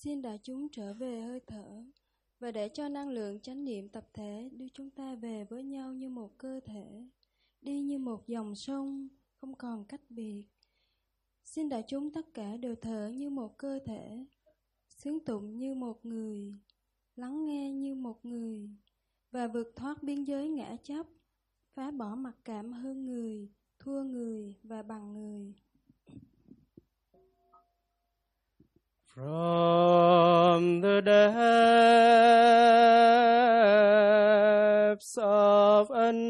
Xin đại chúng trở về hơi thở và để cho năng lượng chánh niệm tập thể đưa chúng ta về với nhau như một cơ thể, đi như một dòng sông, không còn cách biệt. Xin đại chúng tất cả đều thở như một cơ thể, xướng tụng như một người, lắng nghe như một người, và vượt thoát biên giới ngã chấp, phá bỏ mặc cảm hơn người, thua người và bằng người. From the depths of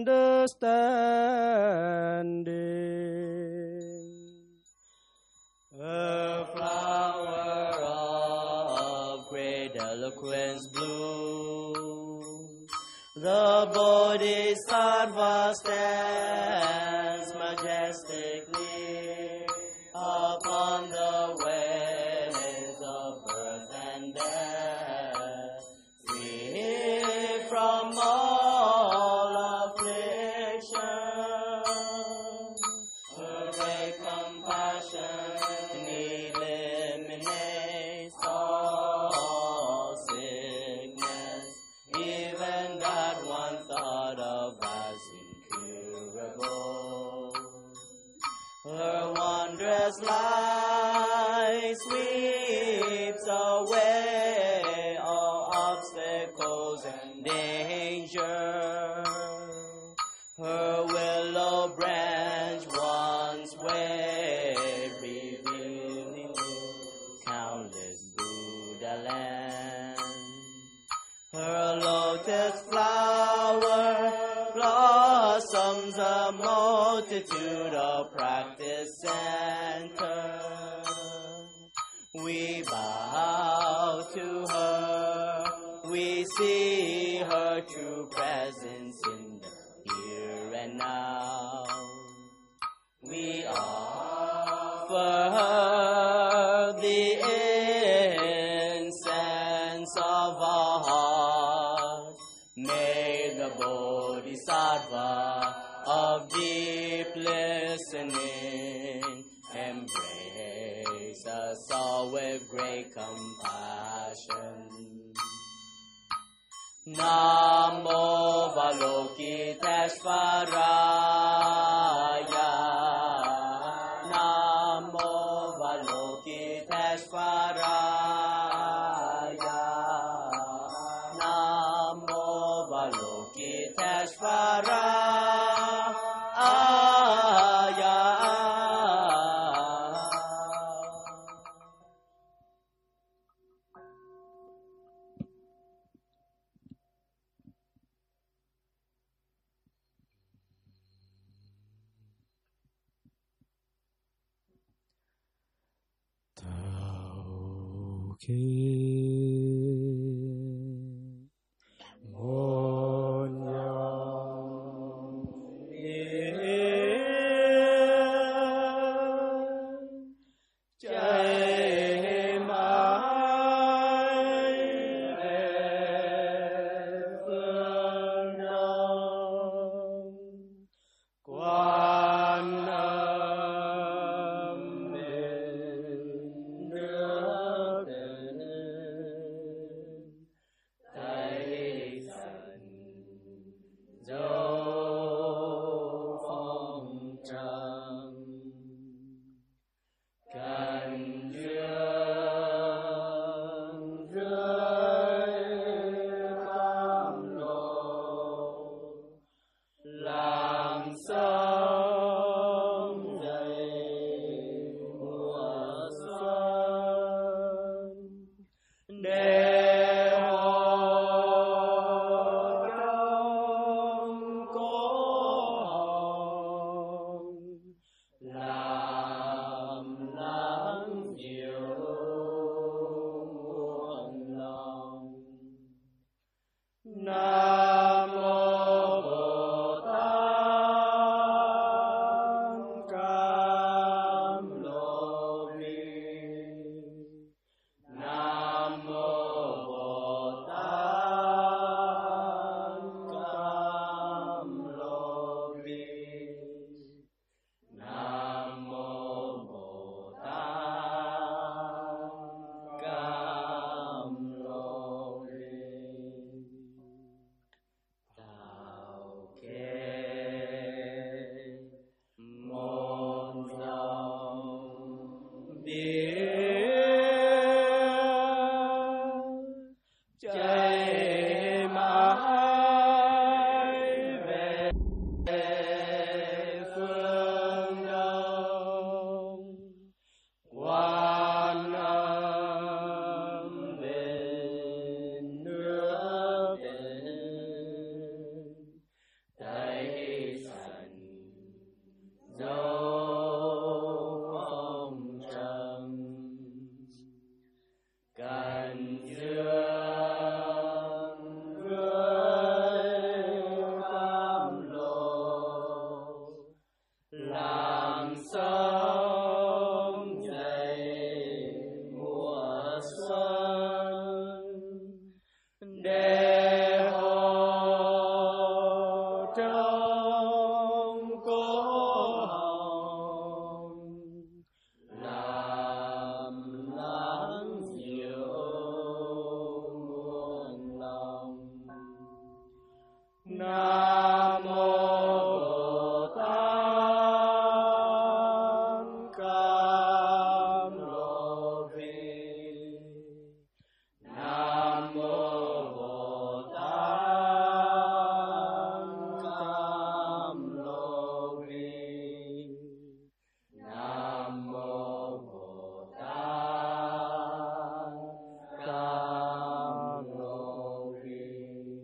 understanding, the flower of great eloquence blooms, the Bodhisattva stands majestically upon the waves of birth and death, free from all affliction. Her great compassion eliminates all sickness, even that one thought of as incurable. Her wondrous light sweeps away all obstacles and danger. Her willow branch once waved, revealing countless Buddha land. Her lotus flower blossoms a multitude of practice center. We bow to her, we see her true presence in the here and now. We offer her the incense of our heart. May the Bodhisattva of deep listening embrace us all with great compassion. Namo Avalokiteshvaraya. Namo Avalokiteshvaraya. Namo Avalokiteshvaraya. chạy mãi về phương đông. Quan âm bên nước đền, tay sẵn dấu phong trần, cành dương gửi cam lộ, làm sớm dậy mùa xuân, để hộ trong cố hồng, làm lắng dịu muôn lòng. Nam mô Bồ Tát Cam Lô Vi. Nam mô Bồ Tát Cam Lô Vi. Nam mô Bồ Tát Cam Lô Vi.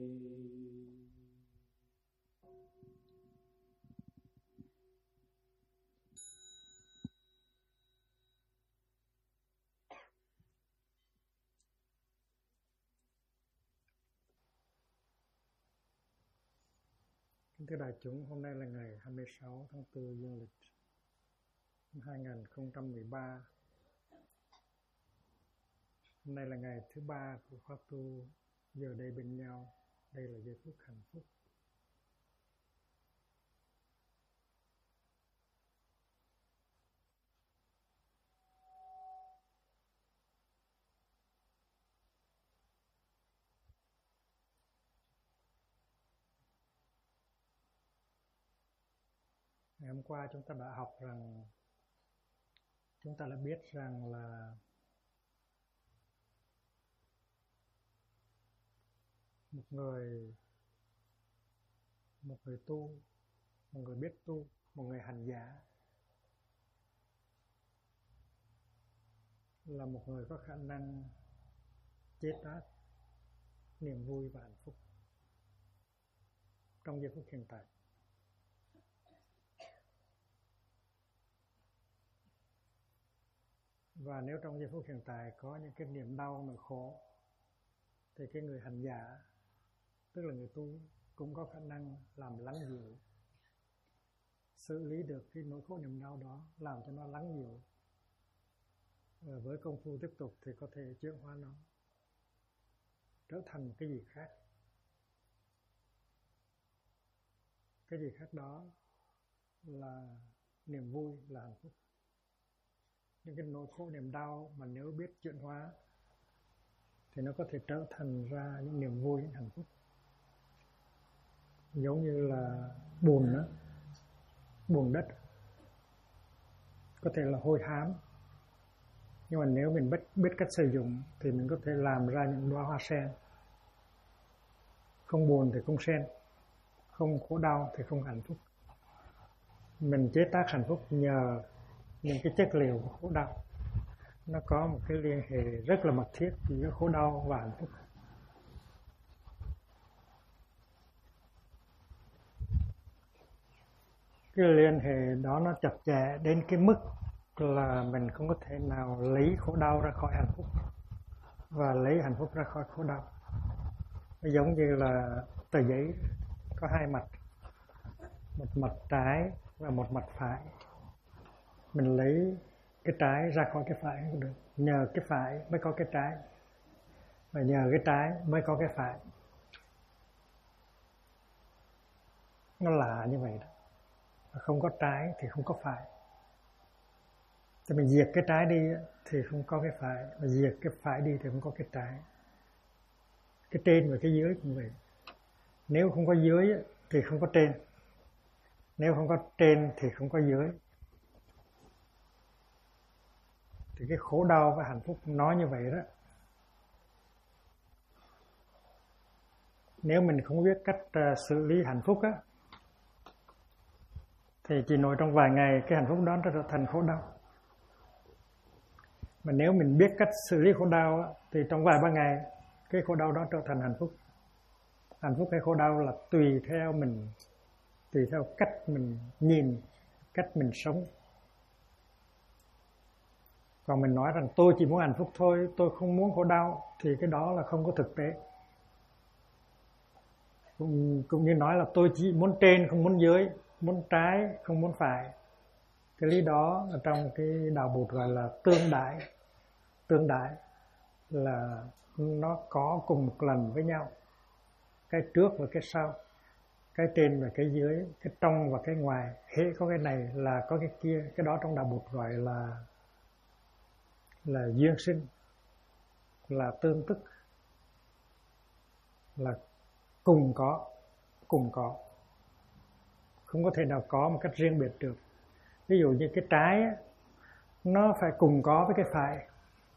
Kính thưa đại chúng, hôm nay là ngày 26 tháng 4 dương lịch 2013. Hôm nay là ngày thứ 3 của khóa tu giờ đây bên nhau. Đây là giây phút hạnh phúc. Ngày hôm qua chúng ta đã học rằng, chúng ta đã biết rằng là một người tu, một người biết tu, một người hành giả là một người có khả năng chế tác niềm vui và hạnh phúc trong giây phút hiện tại. Và nếu trong giây phút hiện tại có những cái niềm đau, nỗi khổ, thì cái người hành giả, tức là người tu, cũng có khả năng làm lắng dịu, xử lý được cái nỗi khổ niềm đau đó, làm cho nó lắng dịu. Và với công phu tiếp tục thì có thể chuyển hóa nó trở thành cái gì khác. Cái gì khác đó là niềm vui, là hạnh phúc. Những cái nỗi khổ niềm đau mà nếu biết chuyển hóa thì nó có thể trở thành ra những niềm vui, những hạnh phúc. Giống như là bùn đó, bùn đất có thể là hôi hám, nhưng mà nếu mình biết cách sử dụng thì mình có thể làm ra những đóa hoa sen. Không buồn thì không sen, không khổ đau thì không hạnh phúc. Mình chế tác hạnh phúc nhờ những cái chất liệu của khổ đau. Nó có một cái liên hệ rất là mật thiết giữa khổ đau và hạnh phúc. Cái liên hệ đó nó chặt chẽ đến cái mức là mình không có thể nào lấy khổ đau ra khỏi hạnh phúc và lấy hạnh phúc ra khỏi khổ đau. Nó giống như là tờ giấy có hai mặt, một mặt trái và một mặt phải. Mình lấy cái trái ra khỏi cái phải không được. Nhờ cái phải mới có cái trái, và nhờ cái trái mới có cái phải. Nó lạ như vậy đó. Không có trái thì không có phải. Thì mình diệt cái trái đi thì không có cái phải, mà diệt cái phải đi thì không có cái trái. Cái trên và cái dưới cũng vậy. Nếu không có dưới thì không có trên, nếu không có trên thì không có dưới. Thì cái khổ đau và hạnh phúc nói như vậy đó. Nếu mình không biết cách xử lý hạnh phúc á, thì chỉ nội trong vài ngày cái hạnh phúc đó nó trở thành khổ đau. Mà nếu mình biết cách xử lý khổ đau á, thì trong vài ba ngày cái khổ đau đó trở thành hạnh phúc. Hạnh phúc hay khổ đau là tùy theo mình, tùy theo cách mình nhìn, cách mình sống. Còn mình nói rằng tôi chỉ muốn hạnh phúc thôi, tôi không muốn khổ đau, thì cái đó là không có thực tế. Cũng như nói là tôi chỉ muốn trên không muốn dưới, muốn trái không muốn phải. Cái lý đó ở trong cái đạo Bụt gọi là tương đại. Tương đại là nó có cùng một lần với nhau, cái trước và cái sau, cái trên và cái dưới, cái trong và cái ngoài. Hễ có cái này là có cái kia. Cái đó trong đạo Bụt gọi là duyên sinh, là tương tức, là cùng có. Không có thể nào có một cách riêng biệt được. Ví dụ như cái trái á, nó phải cùng có với cái phải.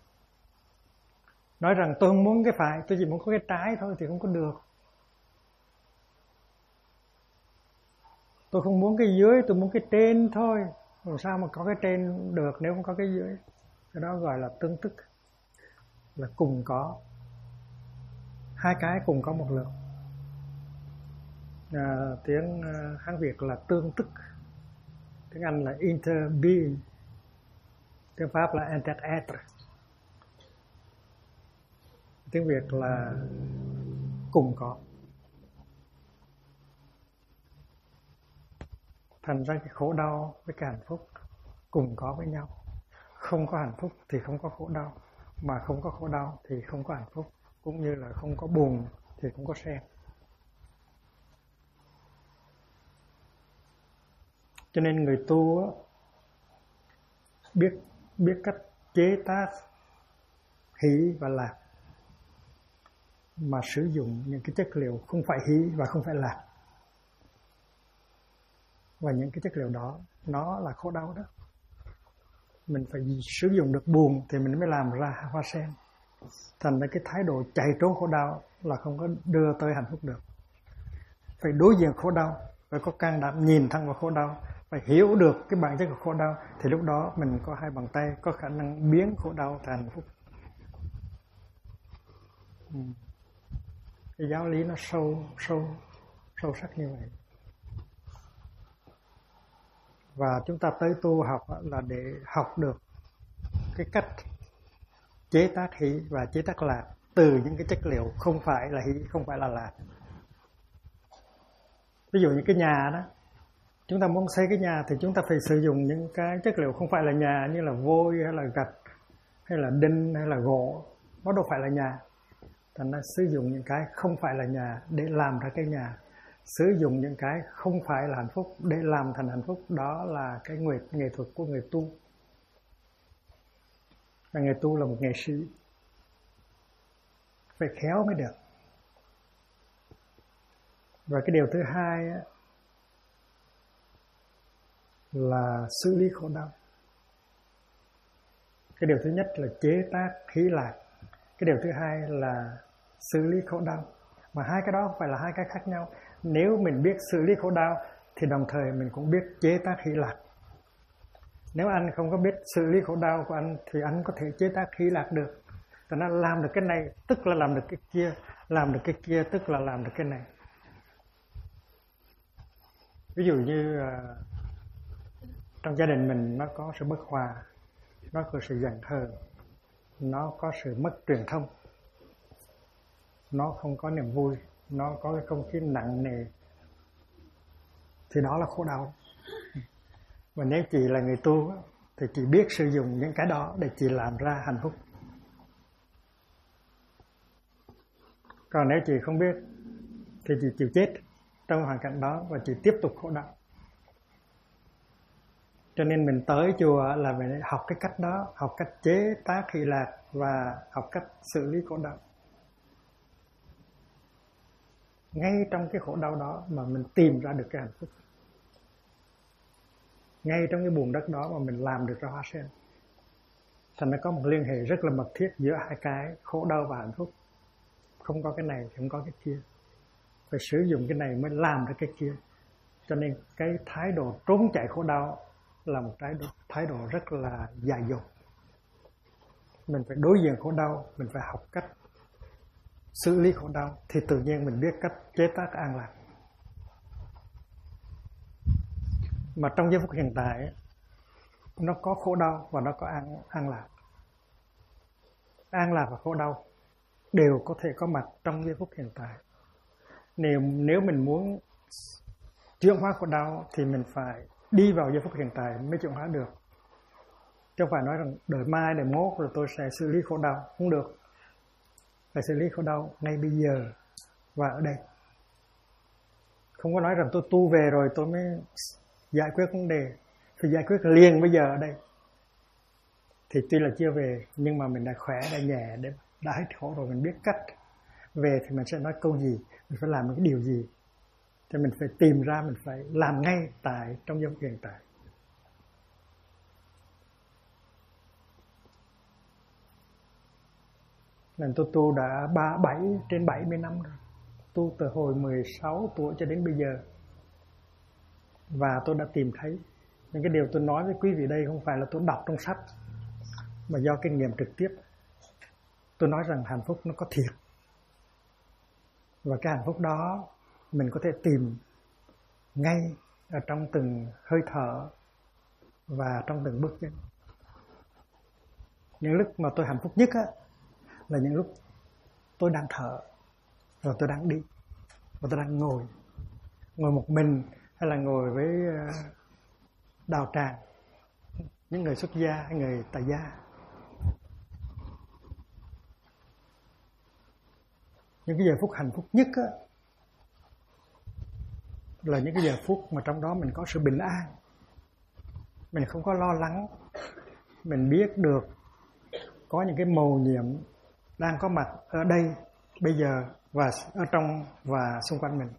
Nói rằng tôi không muốn cái phải, tôi chỉ muốn có cái trái thôi thì không có được. Tôi không muốn cái dưới, tôi muốn cái trên thôi. Làm sao mà có cái trên được nếu không có cái dưới? Cái đó gọi là tương tức, là cùng có. Hai cái cùng có một lượt. Tiếng Hán Việt là tương tức, tiếng Anh là interbeing, tiếng Pháp là interêtre, tiếng Việt là cùng có. Thành ra cái khổ đau với cái hạnh phúc cùng có với nhau. Không có hạnh phúc thì không có khổ đau, mà không có khổ đau thì không có hạnh phúc, cũng như là không có buồn thì không có sen. Cho nên người tu á, biết cách chế tác hỷ và lạc, mà sử dụng những cái chất liệu không phải hỷ và không phải lạc. Và những cái chất liệu đó nó là khổ đau đó. Mình phải sử dụng được buồn thì mình mới làm ra hoa sen. Thành ra cái thái độ chạy trốn khổ đau là không có đưa tới hạnh phúc được. Phải đối diện khổ đau, phải có can đảm nhìn thẳng vào khổ đau, phải hiểu được cái bản chất của khổ đau, thì lúc đó mình có hai bàn tay, có khả năng biến khổ đau thành hạnh phúc. Cái giáo lý nó sâu sắc như vậy. Và chúng ta tới tu học là để học được cái cách chế tác hỷ và chế tác lạc từ những cái chất liệu không phải là hỷ, không phải là lạc. Ví dụ như cái nhà đó, chúng ta muốn xây cái nhà thì chúng ta phải sử dụng những cái chất liệu không phải là nhà, như là vôi hay là gạch hay là đinh hay là gỗ. Nó đâu phải là nhà. Thành ra sử dụng những cái không phải là nhà để làm ra cái nhà. Sử dụng những cái không phải là hạnh phúc để làm thành hạnh phúc. Đó là cái nghệ thuật của người tu. Và người tu là một nghệ sĩ, phải khéo mới được. Và cái điều thứ hai là xử lý khổ đau. Cái điều thứ nhất là chế tác hỷ lạc. Cái điều thứ hai là xử lý khổ đau. Mà hai cái đó không phải là hai cái khác nhau. Nếu mình biết xử lý khổ đau thì đồng thời mình cũng biết chế tác hỷ lạc. Nếu anh không có biết xử lý khổ đau của anh thì anh có thể chế tác hỷ lạc được. Tại nó làm được cái này tức là làm được cái kia, làm được cái kia tức là làm được cái này. Ví dụ như trong gia đình mình nó có sự bất hòa, nó có sự giận hờn, nó có sự mất truyền thông, nó không có niềm vui, nó có cái không khí nặng nề, thì đó là khổ đau. Và nếu chị là người tu thì chị biết sử dụng những cái đó để chị làm ra hạnh phúc. Còn nếu chị không biết thì chị chịu chết trong hoàn cảnh đó và chị tiếp tục khổ đau. Cho nên mình tới chùa là phải học cái cách đó, học cách chế tác hỷ lạc và học cách xử lý khổ đau. Ngay trong cái khổ đau đó mà mình tìm ra được cái hạnh phúc. Ngay trong cái buồn đất đó mà mình làm được ra hoa sen. Thành ra có một liên hệ rất là mật thiết giữa hai cái khổ đau và hạnh phúc. Không có cái này thì không có cái kia. phải sử dụng cái này mới làm được cái kia. Cho nên cái thái độ trốn chạy khổ đau là một thái độ rất là dại dột. Mình phải đối diện khổ đau, mình phải học cách xử lý khổ đau thì tự nhiên mình biết cách chế tác an lạc. Mà trong giây phút hiện tại nó có khổ đau và nó có an lạc. An lạc và khổ đau đều có thể có mặt trong giây phút hiện tại. Nếu mình muốn chuyển hóa khổ đau thì mình phải đi vào giây phút hiện tại mới chuyển hóa được. Chứ không phải nói rằng đợi mai, đợi mốt rồi tôi sẽ xử lý khổ đau. Không được. Phải xử lý khổ đau ngay bây giờ và ở đây. Không có nói rằng tôi tu về rồi tôi mới giải quyết vấn đề. Phải giải quyết liền bây giờ ở đây. Thì tuy là chưa về nhưng mà mình đã khỏe, đã nhẹ, đã hết khổ rồi, mình biết cách. Về thì mình sẽ nói câu gì, mình phải làm cái điều gì. Thì mình phải tìm ra, mình phải làm ngay tại trong giây phút hiện tại. Nên tôi tu đã 70 năm rồi. Tu từ hồi 16 tuổi cho đến bây giờ. Và tôi đã tìm thấy những cái điều tôi nói với quý vị đây không phải là tôi đọc trong sách, mà do kinh nghiệm trực tiếp. Tôi nói rằng hạnh phúc nó có thiệt. Và cái hạnh phúc đó mình có thể tìm ngay ở trong từng hơi thở và trong từng bước chân. Những lúc mà tôi hạnh phúc nhất á, là những lúc tôi đang thở, rồi tôi đang đi, và tôi đang ngồi một mình hay là ngồi với đạo tràng, những người xuất gia hay người tại gia. Những cái giờ phút hạnh phúc nhất á, là những cái giờ phút mà trong đó mình có sự bình an, mình không có lo lắng, mình biết được có những cái mầu nhiệm đang có mặt ở đây bây giờ và ở trong và xung quanh mình.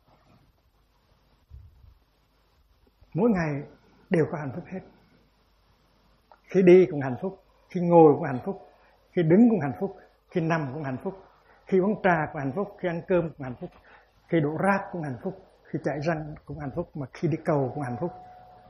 Mỗi ngày đều có hạnh phúc hết. Khi đi cũng hạnh phúc, khi ngồi cũng hạnh phúc, khi đứng cũng hạnh phúc, khi nằm cũng hạnh phúc, khi uống trà cũng hạnh phúc, khi ăn cơm cũng hạnh phúc, khi đổ rác cũng hạnh phúc, khi chạy răng cũng hạnh phúc, mà khi đi cầu cũng hạnh phúc.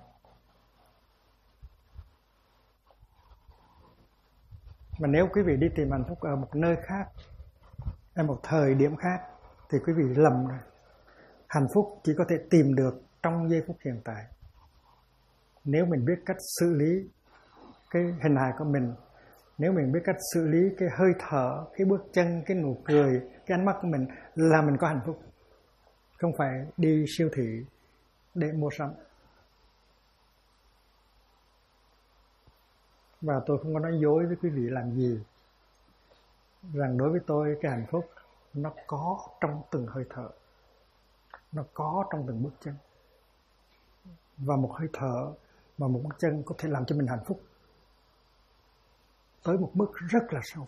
Mà nếu quý vị đi tìm hạnh phúc ở một nơi khác, ở một thời điểm khác, thì quý vị lầm rồi. Hạnh phúc chỉ có thể tìm được trong giây phút hiện tại. Nếu mình biết cách xử lý cái hình hài của mình, nếu mình biết cách xử lý cái hơi thở, cái bước chân, cái nụ cười, cái ánh mắt của mình, là mình có hạnh phúc. Không phải đi siêu thị để mua sắm. Và tôi không có nói dối với quý vị làm gì, rằng đối với tôi cái hạnh phúc nó có trong từng hơi thở, nó có trong từng bước chân. Và một hơi thở và một bước chân có thể làm cho mình hạnh phúc tới một mức rất là sâu.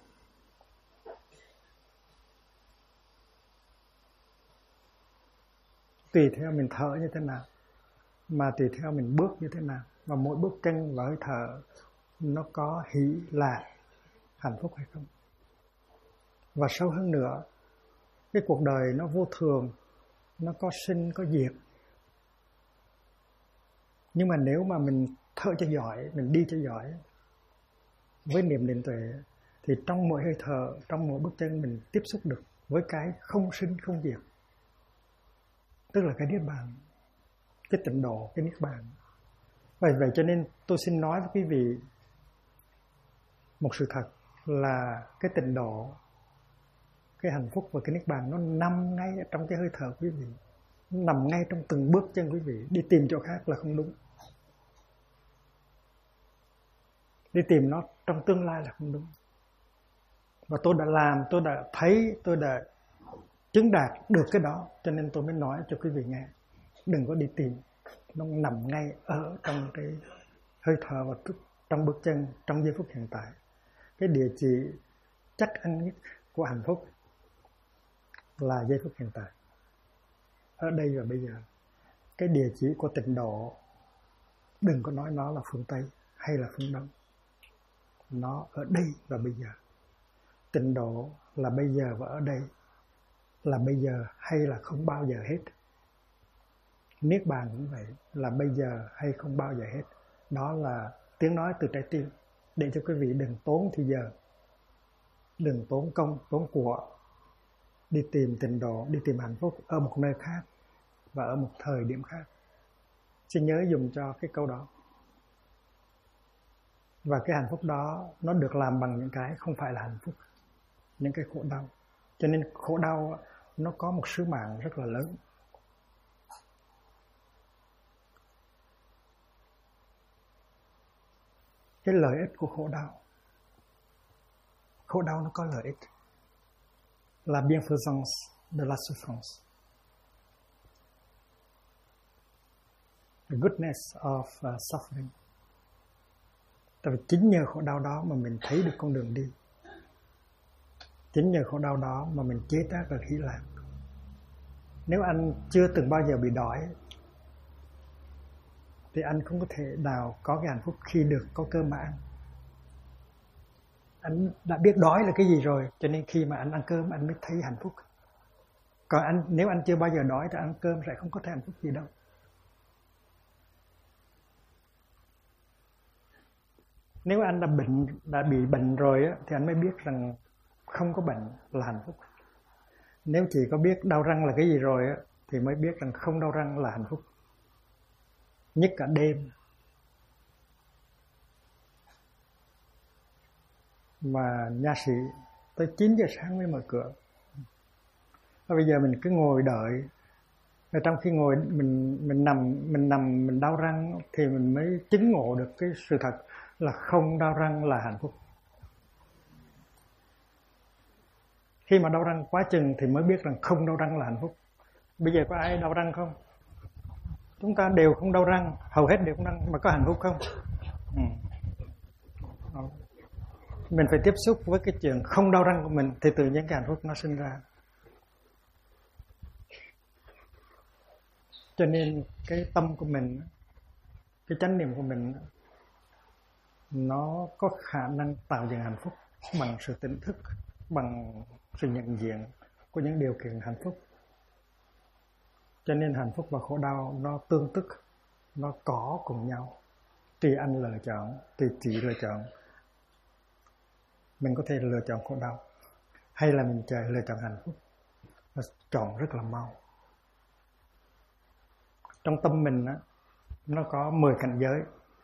Tùy theo mình thở như thế nào, mà tùy theo mình bước như thế nào, và mỗi bước chân và hơi thở nó có hỷ lạc, hạnh phúc hay không. Và sâu hơn nữa, cái cuộc đời nó vô thường, nó có sinh có diệt. Nhưng mà nếu mà mình thở cho giỏi, mình đi cho giỏi với niệm định tuệ, thì trong mỗi hơi thở, trong mỗi bước chân mình tiếp xúc được với cái không sinh không diệt, tức là cái niết bàn, cái tịnh độ, cái niết bàn. Vậy cho nên tôi xin nói với quý vị một sự thật là cái tịnh độ, cái hạnh phúc và cái niết bàn nó nằm ngay trong cái hơi thở quý vị, nó nằm ngay trong từng bước chân quý vị. Đi tìm chỗ khác là không đúng, đi tìm nó trong tương lai là không đúng. Và tôi đã làm, tôi đã thấy, tôi đã chứng đạt được cái đó, cho nên tôi mới nói cho quý vị nghe. Đừng có đi tìm, nó nằm ngay ở trong cái hơi thở và trong bước chân, trong giây phút hiện tại. Cái địa chỉ chắc ăn nhất của hạnh phúc là giây phút hiện tại, ở đây và bây giờ. Cái địa chỉ của tịnh độ, đừng có nói nó là phương Tây hay là phương Đông, nó ở đây và bây giờ. Tịnh độ là bây giờ và ở đây. là bây giờ hay là không bao giờ hết. Niết bàn cũng vậy, là bây giờ hay không bao giờ hết. Đó là tiếng nói từ trái tim, để cho quý vị đừng tốn thời giờ, đừng tốn công, tốn của, đi tìm tịnh độ, đi tìm hạnh phúc ở một nơi khác và ở một thời điểm khác. Xin nhớ dùng cho cái câu đó. Và cái hạnh phúc đó nó được làm bằng những cái không phải là hạnh phúc, những cái khổ đau. Cho nên khổ đau nó có một sứ mạng rất là lớn. Cái lợi ích của khổ đau nó có lợi ích. La bienfaisance de la souffrance. The goodness of suffering. Tại vì chính nhờ khổ đau đó mà mình thấy được con đường đi. Chính nhờ khổ đau đó mà mình chế tác được hỷ lạc. Nếu anh chưa từng bao giờ bị đói thì anh không có thể nào có cái hạnh phúc khi được có cơm mà ăn. Anh đã biết đói là cái gì rồi, cho nên khi mà anh ăn cơm anh mới thấy hạnh phúc. Còn nếu anh chưa bao giờ đói thì ăn cơm sẽ không có thấy hạnh phúc gì đâu. Nếu anh đã bị bệnh rồi á, thì anh mới biết rằng không có bệnh là hạnh phúc. Nếu chỉ có biết đau răng là cái gì rồi á, thì mới biết rằng không đau răng là hạnh phúc. Nhất cả đêm mà nha sĩ tới 9 giờ sáng mới mở cửa. Và bây giờ mình cứ ngồi đợi. Và trong khi ngồi mình nằm mình đau răng thì mình mới chứng ngộ được cái sự thật là không đau răng là hạnh phúc. Khi mà đau răng quá chừng thì mới biết rằng không đau răng là hạnh phúc. Bây giờ có ai đau răng không? Chúng ta đều không đau răng, hầu hết đều không đau răng, mà có hạnh phúc không? Mình phải tiếp xúc với cái chuyện không đau răng của mình thì tự nhiên cái hạnh phúc nó sinh ra. Cho nên cái tâm của mình, cái chánh niệm của mình, nó có khả năng tạo dựng hạnh phúc bằng sự tỉnh thức, bằng sự nhận diện của những điều kiện hạnh phúc. Cho nên hạnh phúc và khổ đau nó tương tức, nó có cùng nhau. Tùy anh lựa chọn, tùy chị lựa chọn. Mình có thể lựa chọn khổ đau, hay là mình lựa chọn hạnh phúc. Và chọn rất là mau. Trong tâm mình á, nó có 10 cảnh giới.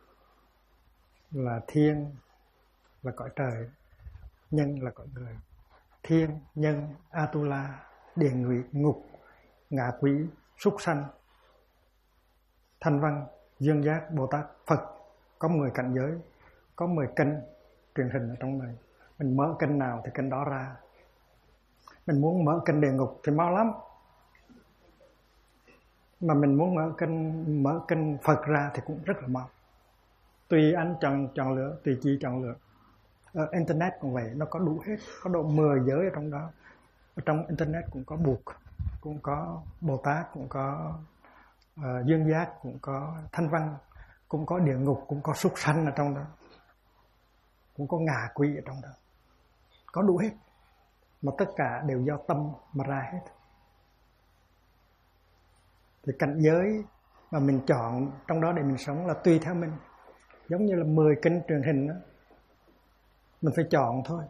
Là thiên là cõi trời, nhân là cõi người. Thiên, nhân, Atula, địa ngục, ngạ quỷ, súc sanh, thanh văn, dương giác, Bồ Tát, Phật. Có 10 cảnh giới, có 10 kênh truyền hình ở trong này. Mình mở kênh nào thì kênh đó ra. Mình muốn mở kênh địa ngục thì mau lắm. Mà mình muốn mở kênh Phật ra thì cũng rất là mau. Tùy anh chọn lựa, tùy chị chọn lựa. Internet cũng vậy, nó có đủ hết, có độ 10 giới ở trong đó. Ở trong Internet cũng có Bụt, cũng có Bồ Tát, cũng có dương giác, cũng có thanh văn, cũng có địa ngục, cũng có súc sanh ở trong đó, cũng có ngạ quỷ ở trong đó. Có đủ hết, mà tất cả đều do tâm mà ra hết. Thì cảnh giới mà mình chọn trong đó để mình sống là tùy theo mình. Giống như là 10 kênh truyền hình đó, mình phải chọn thôi.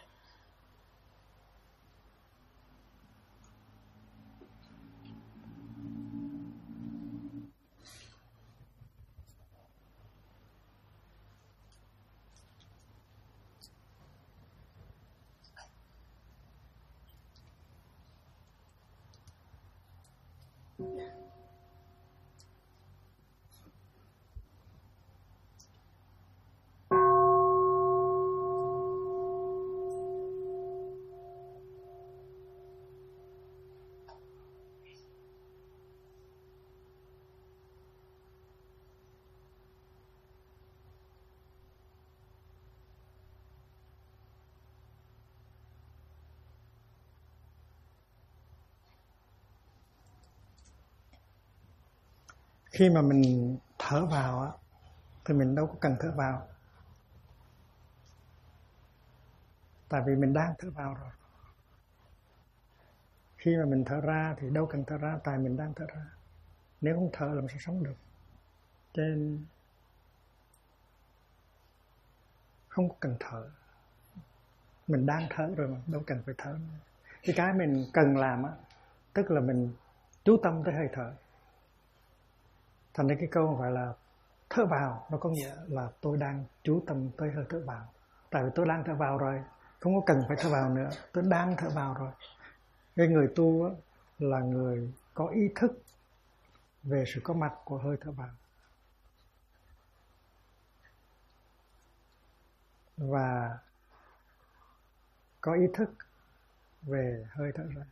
Khi mà mình thở vào á, thì mình đâu có cần thở vào. Tại vì mình đang thở vào rồi. khi mà mình thở ra thì đâu cần thở ra, tại mình đang thở ra. Nếu không thở làm sao sống được. Cho nên không cần thở. Mình đang thở rồi mà, đâu cần phải thở nữa. Cái mình cần làm á, tức là mình chú tâm tới hơi thở. Thành ra cái câu không phải là thở vào, nó có nghĩa là tôi đang chú tâm tới hơi thở vào. Tại vì tôi đang thở vào rồi, không có cần phải thở vào nữa, tôi đang thở vào rồi. Cái người tu á, là người có ý thức về sự có mặt của hơi thở vào. Và có ý thức về hơi thở ra.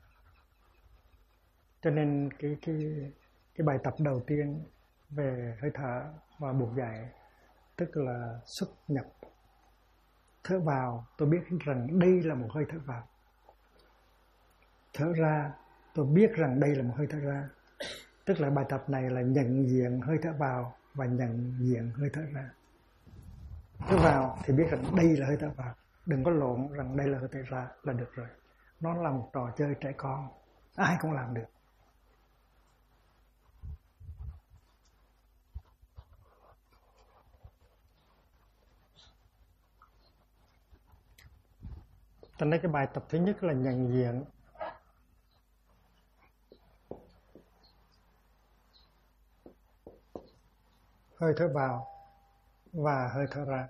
Cho nên cái bài tập đầu tiên về hơi thở và buộc dạy, tức là xuất nhập. Thở vào, tôi biết rằng đây là một hơi thở vào. Thở ra, tôi biết rằng đây là một hơi thở ra. Tức là bài tập này là nhận diện hơi thở vào và nhận diện hơi thở ra. Thở vào thì biết rằng đây là hơi thở vào. Đừng có lộn rằng đây là hơi thở ra là được rồi. Nó là một trò chơi trẻ con, ai cũng làm được. Cho nên cái bài tập thứ nhất là nhận diện hơi thở vào và hơi thở ra.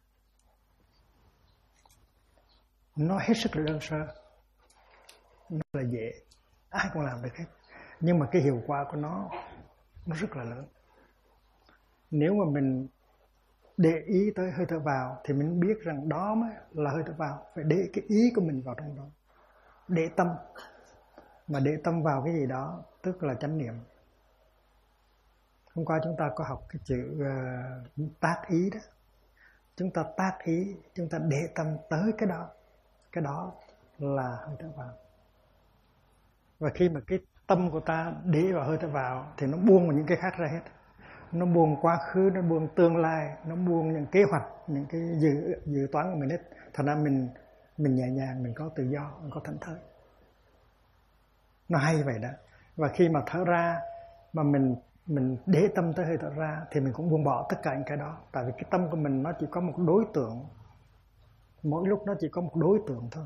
Nó hết sức là đơn sơ, nó là dễ, ai cũng làm được hết. Nhưng mà cái hiệu quả của nó rất là lớn. Nếu mà mình để ý tới hơi thở vào thì mình biết rằng đó mới là hơi thở vào. Phải để cái ý của mình vào trong đó, để tâm. Mà để tâm vào cái gì đó tức là chánh niệm. Hôm qua chúng ta có học cái chữ tác ý đó. Chúng ta tác ý, chúng ta để tâm tới cái đó. Cái đó là hơi thở vào. Và khi mà cái tâm của ta để vào hơi thở vào thì nó buông vào những cái khác ra hết. Nó buông quá khứ, nó buông tương lai, nó buông những kế hoạch, những cái dự toán của mình hết. Thành ra mình nhẹ nhàng, mình có tự do, mình có thảnh thơi. Nó hay vậy đó. Và khi mà thở ra mà mình để tâm tới hơi thở ra thì mình cũng buông bỏ tất cả những cái đó. Tại vì cái tâm của mình nó chỉ có một đối tượng. Mỗi lúc nó chỉ có một đối tượng thôi.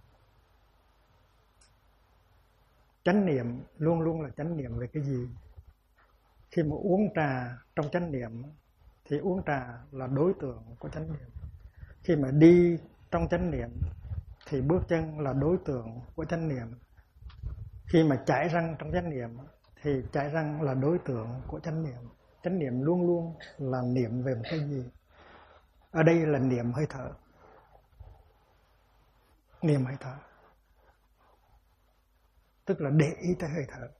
Chánh niệm luôn luôn là chánh niệm về cái gì? Khi mà uống trà trong chánh niệm thì uống trà là đối tượng của chánh niệm. Khi mà đi trong chánh niệm thì bước chân là đối tượng của chánh niệm. Khi mà chải răng trong chánh niệm thì chải răng là đối tượng của chánh niệm. Chánh niệm luôn luôn là niệm về một cái gì? Ở đây là niệm hơi thở. Niệm hơi thở tức là để ý tới hơi thở.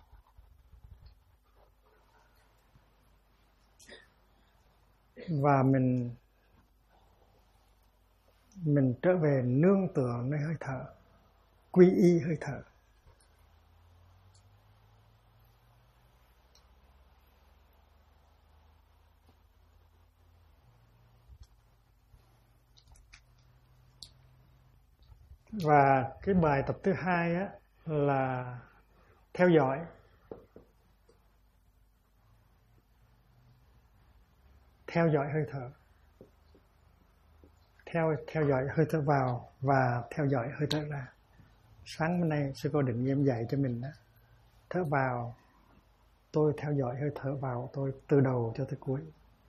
Và mình trở về nương tựa nơi hơi thở, quy y hơi thở. Và cái bài tập thứ hai á là theo dõi. Theo dõi hơi thở. Theo dõi hơi thở vào và theo dõi hơi thở ra. Sáng hôm nay sư cô Định Nghiêm dạy cho mình đó. Thở vào, tôi theo dõi hơi thở vào tôi từ đầu cho tới cuối.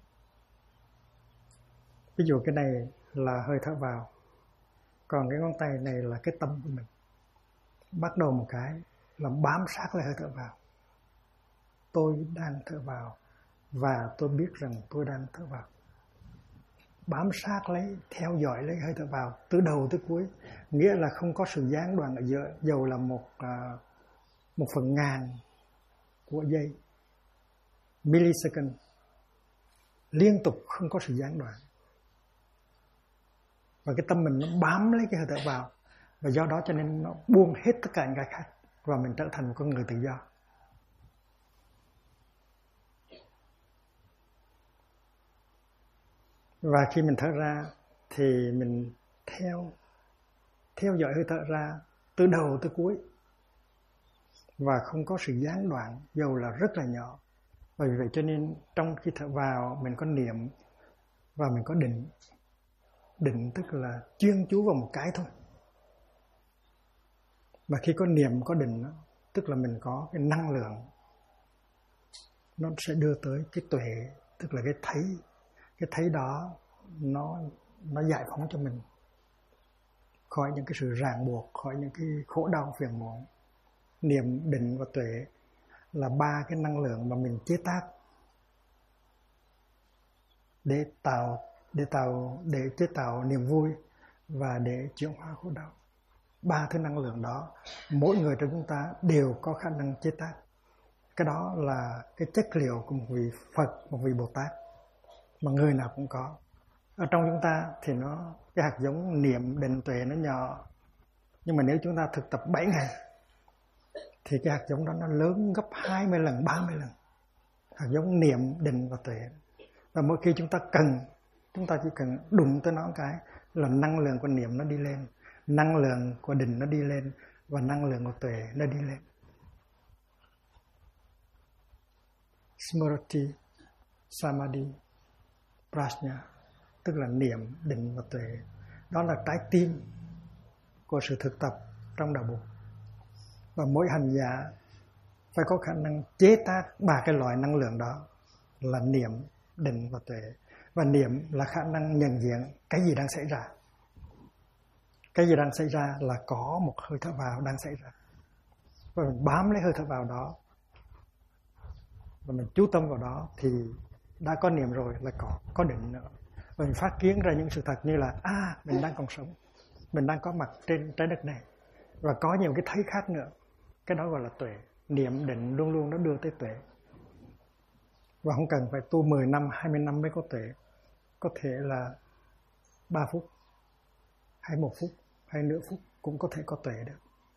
Ví dụ cái này là hơi thở vào, còn cái ngón tay này là cái tâm của mình. Bắt đầu một cái là bám sát lại hơi thở vào. Tôi đang thở vào và tôi biết rằng tôi đang thở vào. Bám sát lấy, theo dõi lấy hơi thở vào từ đầu tới cuối. Nghĩa là không có sự gián đoạn ở giữa, dầu là một phần ngàn của giây, millisecond, liên tục không có sự gián đoạn. Và cái tâm mình nó bám lấy cái hơi thở vào, và do đó cho nên nó buông hết tất cả những cái khác, và mình trở thành một con người tự do. Và khi mình thở ra thì mình theo dõi hơi thở ra từ đầu tới cuối, và không có sự gián đoạn dầu là rất là nhỏ. Bởi vậy cho nên trong khi thở vào mình có niệm và mình có định. Định tức là chuyên chú vào một cái thôi. Mà khi có niệm có định tức là mình có cái năng lượng, nó sẽ đưa tới cái tuệ, tức là cái thấy. Cái thấy đó nó giải phóng cho mình khỏi những cái sự ràng buộc, khỏi những cái khổ đau phiền muộn. Niệm, định và tuệ là ba cái năng lượng mà mình chế tác để chế tạo niềm vui và để chuyển hóa khổ đau. Ba thứ năng lượng đó mỗi người trong chúng ta đều có khả năng chế tác. Cái đó là cái chất liệu của một vị Phật, một vị Bồ Tát mà người nào cũng có. Ở trong chúng ta thì cái hạt giống niệm, định, tuệ nó nhỏ, nhưng mà nếu chúng ta thực tập 7 ngày thì cái hạt giống đó nó lớn gấp 20 lần, 30 lần. Hạt giống niệm, định và tuệ. Và mỗi khi chúng ta chỉ cần đụng tới nó một cái là năng lượng của niệm nó đi lên, năng lượng của định nó đi lên và năng lượng của tuệ nó đi lên. Smriti, Samadhi, Prajna, tức là niệm, định và tuệ. Đó là trái tim của sự thực tập trong đạo Bụt. Và mỗi hành giả phải có khả năng chế tác ba cái loại năng lượng đó là niệm, định và tuệ. Và niệm là khả năng nhận diện cái gì đang xảy ra. Cái gì đang xảy ra là có một hơi thở vào đang xảy ra. Và mình bám lấy hơi thở vào đó và mình chú tâm vào đó thì đã có niệm rồi là có định nữa. Và mình phát kiến ra những sự thật như là mình đang còn sống, mình đang có mặt trên trái đất này và có nhiều cái thấy khác nữa. Cái đó gọi là tuệ. Niệm, định luôn luôn nó đưa tới tuệ. Và không cần phải tu 10 năm, 20 năm mới có tuệ. Có thể là 3 phút, hay 1 phút, hay nửa phút cũng có thể có tuệ được.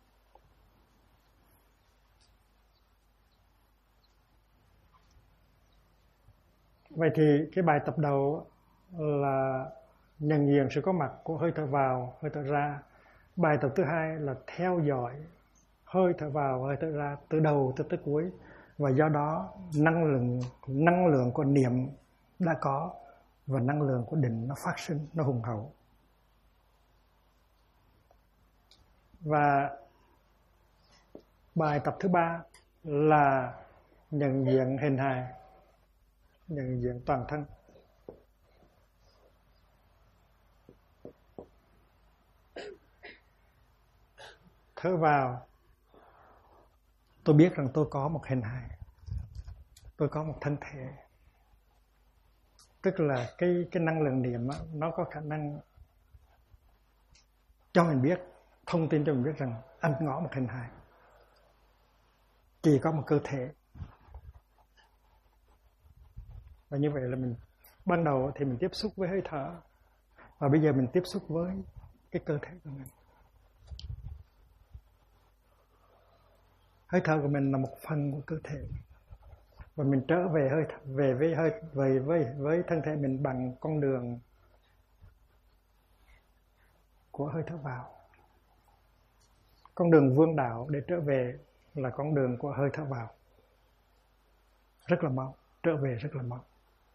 Vậy thì cái bài tập đầu là nhận diện sự có mặt của hơi thở vào, hơi thở ra. Bài tập thứ hai là theo dõi hơi thở vào, hơi thở ra từ đầu tới cuối. Và do đó năng lượng của niệm đã có và năng lượng của định nó phát sinh, nó hùng hậu. Và bài tập thứ ba là nhận diện hình hài, nhận diện toàn thân. Thở vào, tôi biết rằng tôi có một hình hài, tôi có một thân thể. Tức là cái năng lượng niệm đó, nó có khả năng cho mình biết, thông tin cho mình biết rằng anh có một hình hài, chỉ có một cơ thể. Và như vậy là mình ban đầu thì mình tiếp xúc với hơi thở, và bây giờ mình tiếp xúc với cái cơ thể của mình. Hơi thở của mình là một phần của cơ thể, và mình trở về với thân thể mình bằng con đường của hơi thở vào. Con đường vương đạo để trở về là con đường của hơi thở vào. Rất là mau, trở về rất là mau.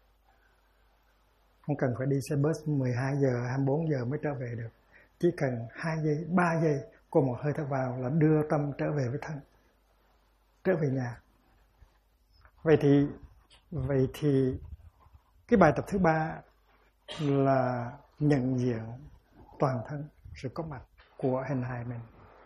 Không cần phải đi xe bus 12 giờ, 24 giờ mới trở về được. Chỉ cần 2 giây, 3 giây của một hơi thở vào là đưa tâm trở về với thân, trở về nhà. Vậy thì cái bài tập thứ ba là nhận diện toàn thân, sự có mặt của hình hài mình.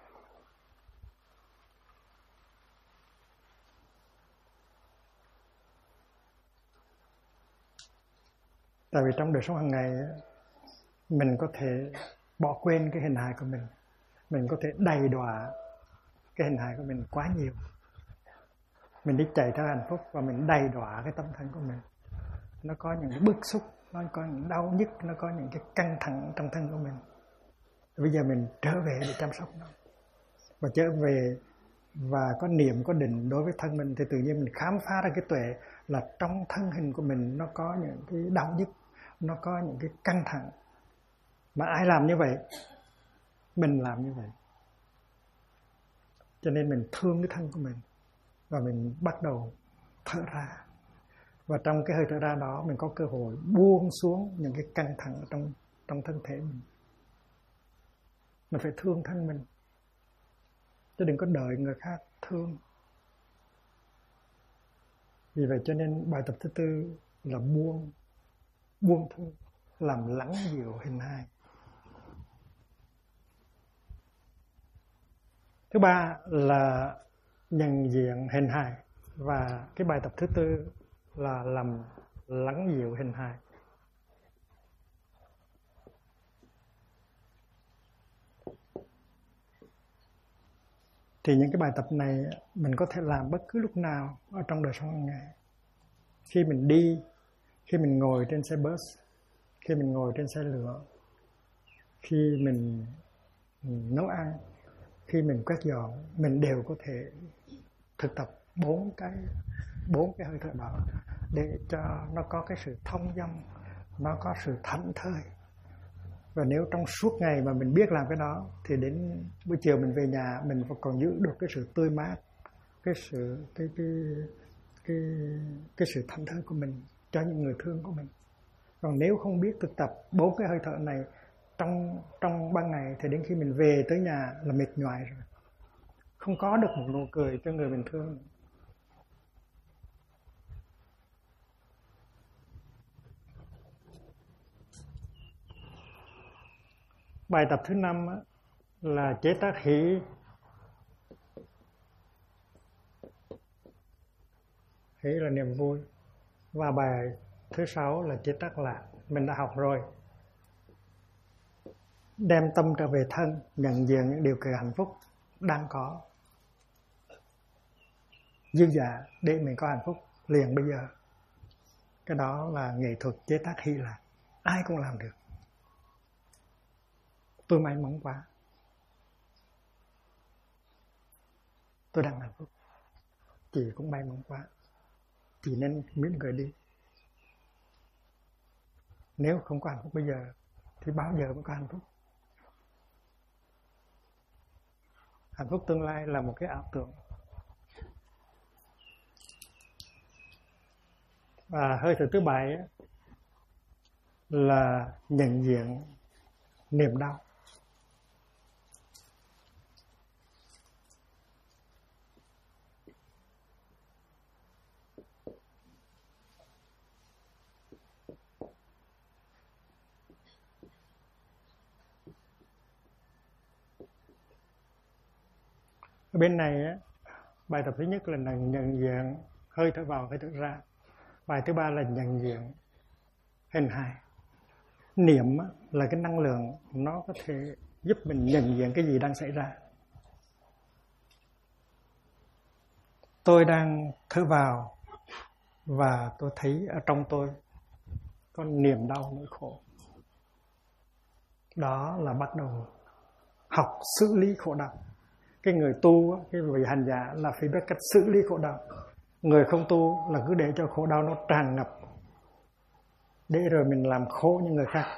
Tại vì trong đời sống hàng ngày mình có thể bỏ quên cái hình hài của mình có thể đầy đọa cái hình hài của mình quá nhiều. Mình đi chạy theo hạnh phúc và mình đầy đọa cái tâm thân của mình. Nó có những cái bức xúc, nó có những đau nhức, nó có những cái căng thẳng trong thân của mình. Bây giờ mình trở về để chăm sóc nó. Và trở về và có niệm, có định đối với thân mình thì tự nhiên mình khám phá ra cái tuệ là trong thân hình của mình nó có những cái đau nhức, nó có những cái căng thẳng. Mà ai làm như vậy? Mình làm như vậy. Cho nên mình thương cái thân của mình và mình bắt đầu thở ra. Và trong cái hơi thở ra đó mình có cơ hội buông xuống những cái căng thẳng ở trong thân thể mình. Mình phải thương thân mình, chứ đừng có đợi người khác thương. Vì vậy cho nên bài tập thứ tư là buông thương, làm lắng dịu hình hài. Thứ ba là nhận diện hình hài, và cái bài tập thứ tư là làm lắng dịu hình hài. Thì những cái bài tập này mình có thể làm bất cứ lúc nào ở trong đời sống hàng ngày. Khi mình đi, khi mình ngồi trên xe bus, khi mình ngồi trên xe lửa, khi mình nấu ăn, khi mình quét dọn, mình đều có thể thực tập 4 cái hơi thở đó để cho nó có cái sự thông dong, nó có sự thảnh thơi. Và nếu trong suốt ngày mà mình biết làm cái đó thì đến buổi chiều mình về nhà mình còn giữ được cái sự tươi mát, cái sự thảnh thơi của mình cho những người thương của mình. Còn nếu không biết thực tập 4 cái hơi thở này trong ban ngày thì đến khi mình về tới nhà là mệt nhoài rồi, không có được một nụ cười cho người mình thương. Bài tập thứ 5 là chế tác hỷ. Hỷ là niềm vui. Và bài thứ 6 là chế tác lạc. Mình đã học rồi. Đem tâm trở về thân, nhận diện những điều kiện hạnh phúc đang có, dư dả để mình có hạnh phúc liền bây giờ. Cái đó là nghệ thuật chế tác hỷ lạc. Ai cũng làm được. Tôi may mắn quá, tôi đang hạnh phúc. Chị cũng may mắn quá, chị nên mỉm cười đi. Nếu không có hạnh phúc bây giờ thì bao giờ mới có hạnh phúc? Hạnh phúc tương lai là một cái ảo tưởng. Và hơi thở thứ 7 là nhận diện niềm đau. Ở bên này bài tập thứ nhất là nhận diện hơi thở vào, hơi thở ra. Bài thứ 3 là nhận diện hình hài. Niệm là cái năng lượng, nó có thể giúp mình nhận diện cái gì đang xảy ra. Tôi đang thở vào và tôi thấy ở trong tôi có niềm đau nỗi khổ. Đó là bắt đầu học xử lý khổ đau. Cái người tu, cái vị hành giả là phải biết cách xử lý khổ đau. Người không tu là cứ để cho khổ đau nó tràn ngập, để rồi mình làm khổ những người khác.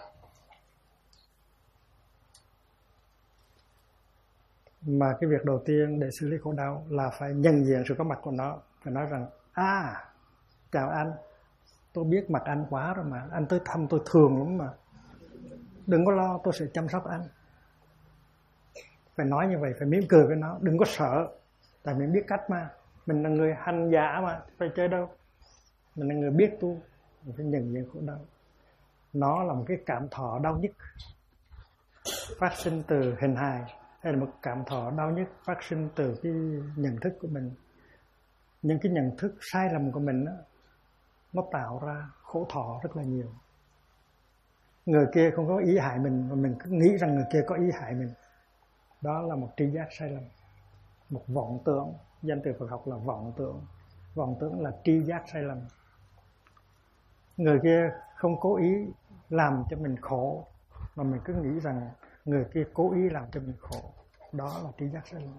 Mà cái việc đầu tiên để xử lý khổ đau là phải nhận diện sự có mặt của nó. Phải nói rằng, chào anh, tôi biết mặt anh quá rồi mà, anh tới thăm tôi thường lắm mà. Đừng có lo, tôi sẽ chăm sóc anh. Phải nói như vậy, phải mỉm cười với nó, đừng có sợ. Tại mình biết cách mà, mình là người hành giả mà, phải chơi đâu. Mình là người biết tu, mình phải nhận diện khổ đau. Nó là một cái cảm thọ đau nhức phát sinh từ hình hài, hay là một cảm thọ đau nhức phát sinh từ cái nhận thức của mình. Những cái nhận thức sai lầm của mình đó, nó tạo ra khổ thọ rất là nhiều. Người kia không có ý hại mình mà mình cứ nghĩ rằng người kia có ý hại mình. Đó là một tri giác sai lầm, một vọng tưởng. Danh từ Phật học là vọng tưởng. Vọng tưởng là tri giác sai lầm. Người kia không cố ý làm cho mình khổ, mà mình cứ nghĩ rằng người kia cố ý làm cho mình khổ. Đó là tri giác sai lầm.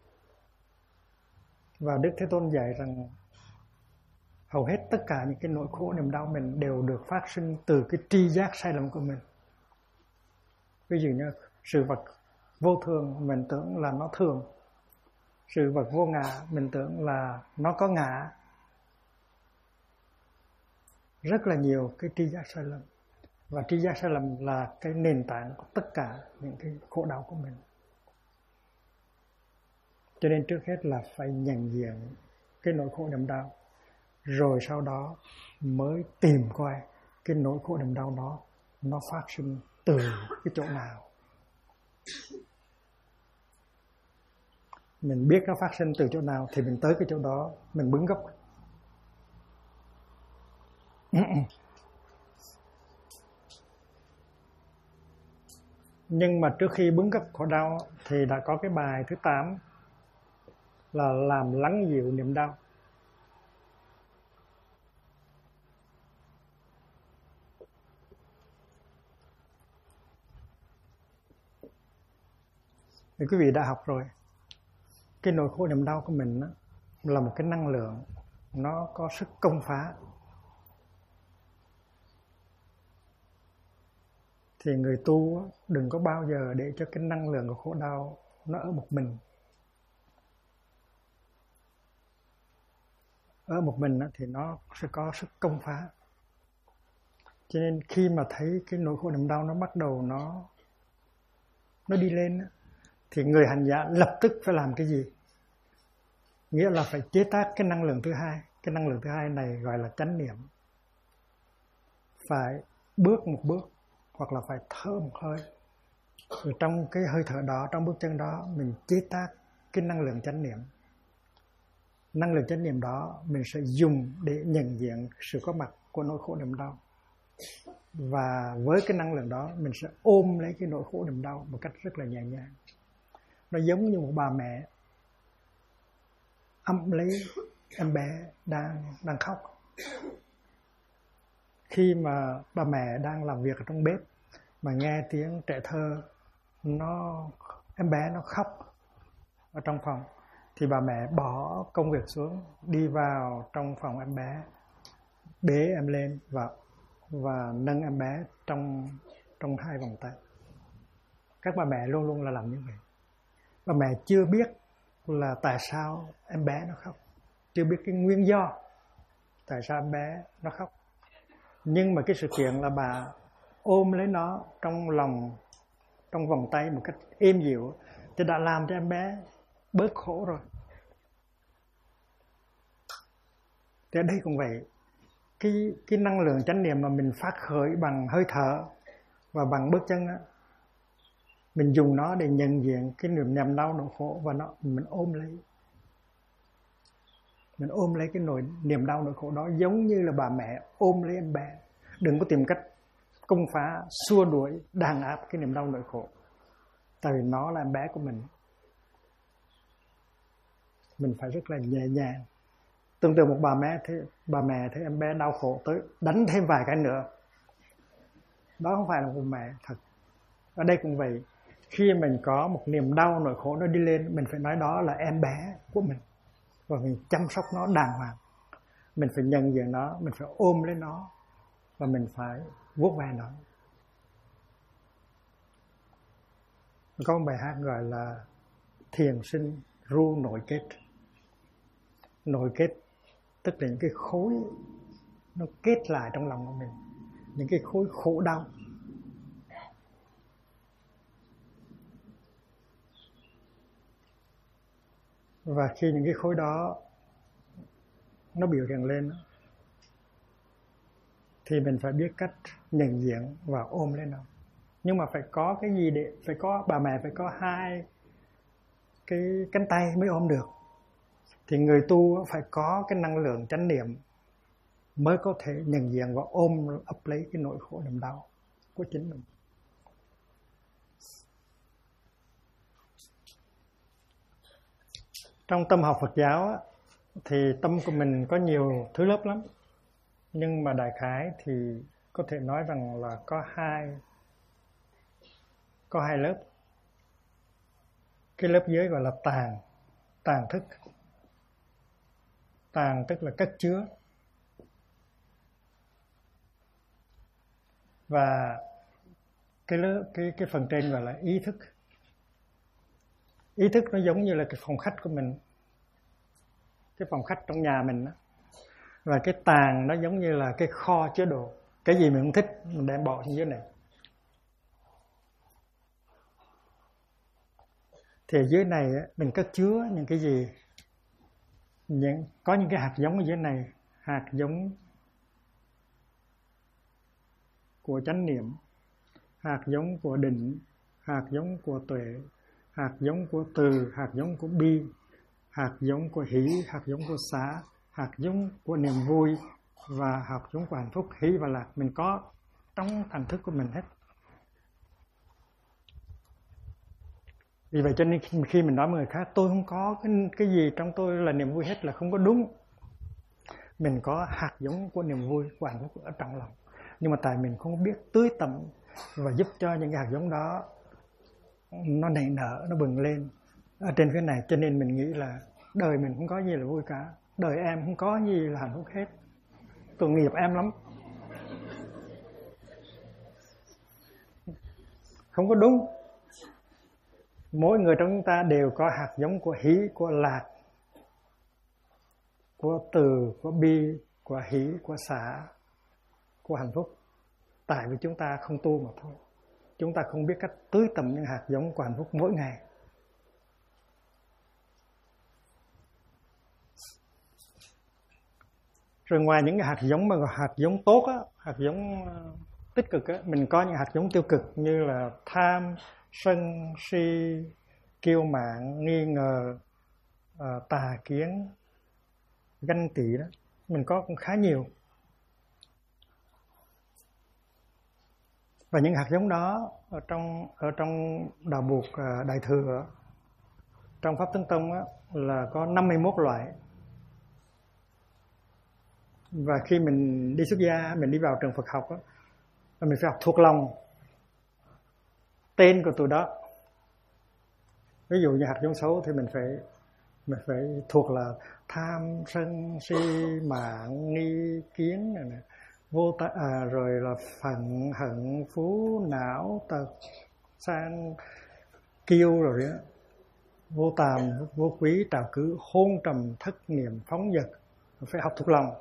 Và Đức Thế Tôn dạy rằng hầu hết tất cả những cái nỗi khổ niềm đau mình đều được phát sinh từ cái tri giác sai lầm của mình. Ví dụ như sự vật vô thường mình tưởng là nó thường, Sự vật vô ngã mình tưởng là nó có ngã. Rất là nhiều cái tri giác sai lầm. Và tri giác sai lầm là cái nền tảng của tất cả những cái khổ đau của mình. Cho nên trước hết là phải nhận diện cái nỗi khổ niềm đau, rồi sau đó mới tìm coi cái nỗi khổ niềm đau đó nó phát sinh từ cái chỗ nào. Mình biết nó phát sinh từ chỗ nào thì mình tới cái chỗ đó, mình bứng gốc. Nhưng mà trước khi bứng gốc khổ đau thì đã có cái bài thứ 8 là làm lắng dịu niềm đau. Thì quý vị đã học rồi. Cái nỗi khổ niềm đau của mình đó, là một cái năng lượng, nó có sức công phá. Thì người tu đừng có bao giờ để cho cái năng lượng của khổ đau nó ở một mình. Ở một mình thì nó sẽ có sức công phá. Cho nên khi mà thấy cái nỗi khổ niềm đau nó bắt đầu nó đi lên, thì người hành giả lập tức phải làm cái gì? Nghĩa là phải chế tác cái năng lượng thứ hai. Cái năng lượng thứ hai này gọi là chánh niệm. Phải bước một bước, hoặc là phải thở một hơi. Rồi trong cái hơi thở đó, trong bước chân đó, mình chế tác cái năng lượng chánh niệm. Năng lượng chánh niệm đó mình sẽ dùng để nhận diện sự có mặt của nỗi khổ niềm đau. Và với cái năng lượng đó mình sẽ ôm lấy cái nỗi khổ niềm đau một cách rất là nhẹ nhàng. Nó giống như một bà mẹ ẵm lấy em bé đang khóc. Khi mà bà mẹ đang làm việc ở trong bếp mà nghe tiếng trẻ thơ em bé nó khóc ở trong phòng, thì bà mẹ bỏ công việc xuống, đi vào trong phòng em bé, bế em lên và nâng em bé trong hai vòng tay. Các bà mẹ luôn luôn là làm như vậy. Bà mẹ chưa biết là tại sao em bé nó khóc, chưa biết cái nguyên do tại sao em bé nó khóc. Nhưng mà cái sự kiện là bà ôm lấy nó trong lòng, trong vòng tay một cách êm dịu, thì đã làm cho em bé bớt khổ rồi. Thì ở đây cũng vậy. Cái năng lượng chánh niệm mà mình phát khởi bằng hơi thở và bằng bước chân á, mình dùng nó để nhận diện cái niềm đau nỗi khổ, và mình ôm lấy. Mình ôm lấy cái niềm đau nỗi khổ đó giống như là bà mẹ ôm lấy em bé. Đừng có tìm cách công phá, xua đuổi, đàn áp cái niềm đau nỗi khổ. Tại vì nó là em bé của mình. Mình phải rất là nhẹ nhàng. Tương tự một bà mẹ thấy em bé đau khổ tới đánh thêm vài cái nữa. Đó không phải là một mẹ thật. Ở đây cũng vậy. Khi mình có một niềm đau nỗi khổ nó đi lên, mình phải nói đó là em bé của mình. Và mình chăm sóc nó đàng hoàng. Mình phải nhận diện nó, mình phải ôm lấy nó, và mình phải vuốt ve nó. Có một bài hát gọi là thiền sinh ru nội kết. Nội kết tức là những cái khối nó kết lại trong lòng của mình, những cái khối khổ đau. Và khi những cái khối đó nó biểu hiện lên, thì mình phải biết cách nhận diện và ôm lấy nó. Nhưng mà phải có cái gì để, phải có, bà mẹ phải có hai cái cánh tay mới ôm được. Thì người tu phải có cái năng lượng chánh niệm mới có thể nhận diện và ôm ấp lấy cái nỗi khổ niềm đau của chính mình. Trong tâm học Phật giáo thì tâm của mình có nhiều thứ lớp lắm. Nhưng mà đại khái thì có thể nói rằng là có hai lớp. Cái lớp dưới gọi là tàng thức. Tàng tức là cất chứa. Và cái phần trên gọi là ý thức. Ý thức nó giống như là cái phòng khách của mình, cái phòng khách trong nhà mình đó. Và cái tàng nó giống như là cái kho chứa đồ. Cái gì mình không thích mình đem bỏ xuống dưới này. Thì ở dưới này mình cất chứa những cái gì? Có những cái hạt giống ở dưới này, hạt giống của chánh niệm, hạt giống của định, hạt giống của tuệ, hạt giống của từ, hạt giống của bi, hạt giống của hỷ, hạt giống của xả, hạt giống của niềm vui và hạt giống của hạnh phúc, hỷ và lạc. Mình có trong thần thức của mình hết. Vì vậy cho nên khi mình nói với người khác tôi không có cái gì trong tôi là niềm vui hết là không có đúng. Mình có hạt giống của niềm vui, của hạnh phúc ở trong lòng. Nhưng mà tại mình không biết tưới tẩm và giúp cho những cái hạt giống đó nó nảy nở, nó bừng lên ở trên phía này. Cho nên mình nghĩ là đời mình không có gì là vui cả, đời em không có gì là hạnh phúc hết, tội nghiệp em lắm. Không có đúng. Mỗi người trong chúng ta đều có hạt giống của hỷ, của lạc, của từ, của bi, của hỷ, của xả, của hạnh phúc. Tại vì chúng ta không tu mà thôi. Chúng ta không biết cách tưới tẩm những hạt giống của hạnh phúc mỗi ngày. Rồi ngoài những cái hạt giống mà hạt giống tốt á, hạt giống tích cực á, mình có những hạt giống tiêu cực như là tham, sân, si, kiêu mạn, nghi ngờ, tà kiến, ganh tị đó. Mình có cũng khá nhiều. Và những hạt giống đó ở trong đạo buộc Đại Thừa, trong Pháp Tướng Tông á, là có 51 loại. Và khi mình đi xuất gia, mình đi vào trường Phật học á, mình phải học thuộc lòng tên của tụi đó. Ví dụ như hạt giống xấu thì mình phải thuộc là tham, sân, si, mạn, nghi, kiến này nè, rồi là phận, hận, phú, não, tật, sang, kiêu rồi đó, vô tàm, vô quý, trào cử, hôn trầm, thất niệm, phóng dật. Phải học thuộc lòng.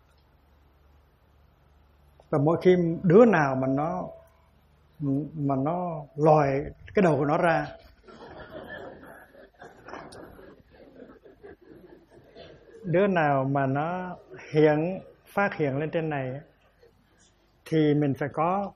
Và mỗi khi đứa nào mà nó lòi cái đầu của nó ra, đứa nào mà nó phát hiện lên trên này thì mình phải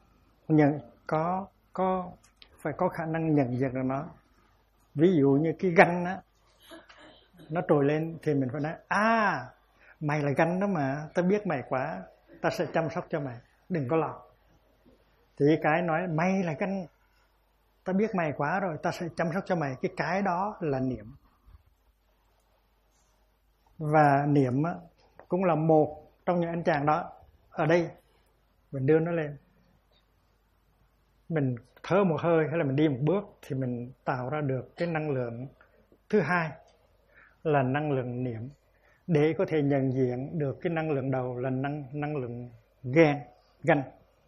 phải có khả năng nhận diện được nó. Ví dụ như cái ganh á, nó trồi lên thì mình phải nói mày là ganh đó mà, tao biết mày quá, ta sẽ chăm sóc cho mày, đừng có lo. Thì cái nói mày là ganh, ta biết mày quá rồi, ta sẽ chăm sóc cho mày, cái đó là niệm. Và niệm á, cũng là một trong những anh chàng đó. Ở đây mình đưa nó lên, mình thở một hơi hay là mình đi một bước thì mình tạo ra được cái năng lượng thứ hai là năng lượng niệm, để có thể nhận diện được cái năng lượng đầu là năng lượng ganh.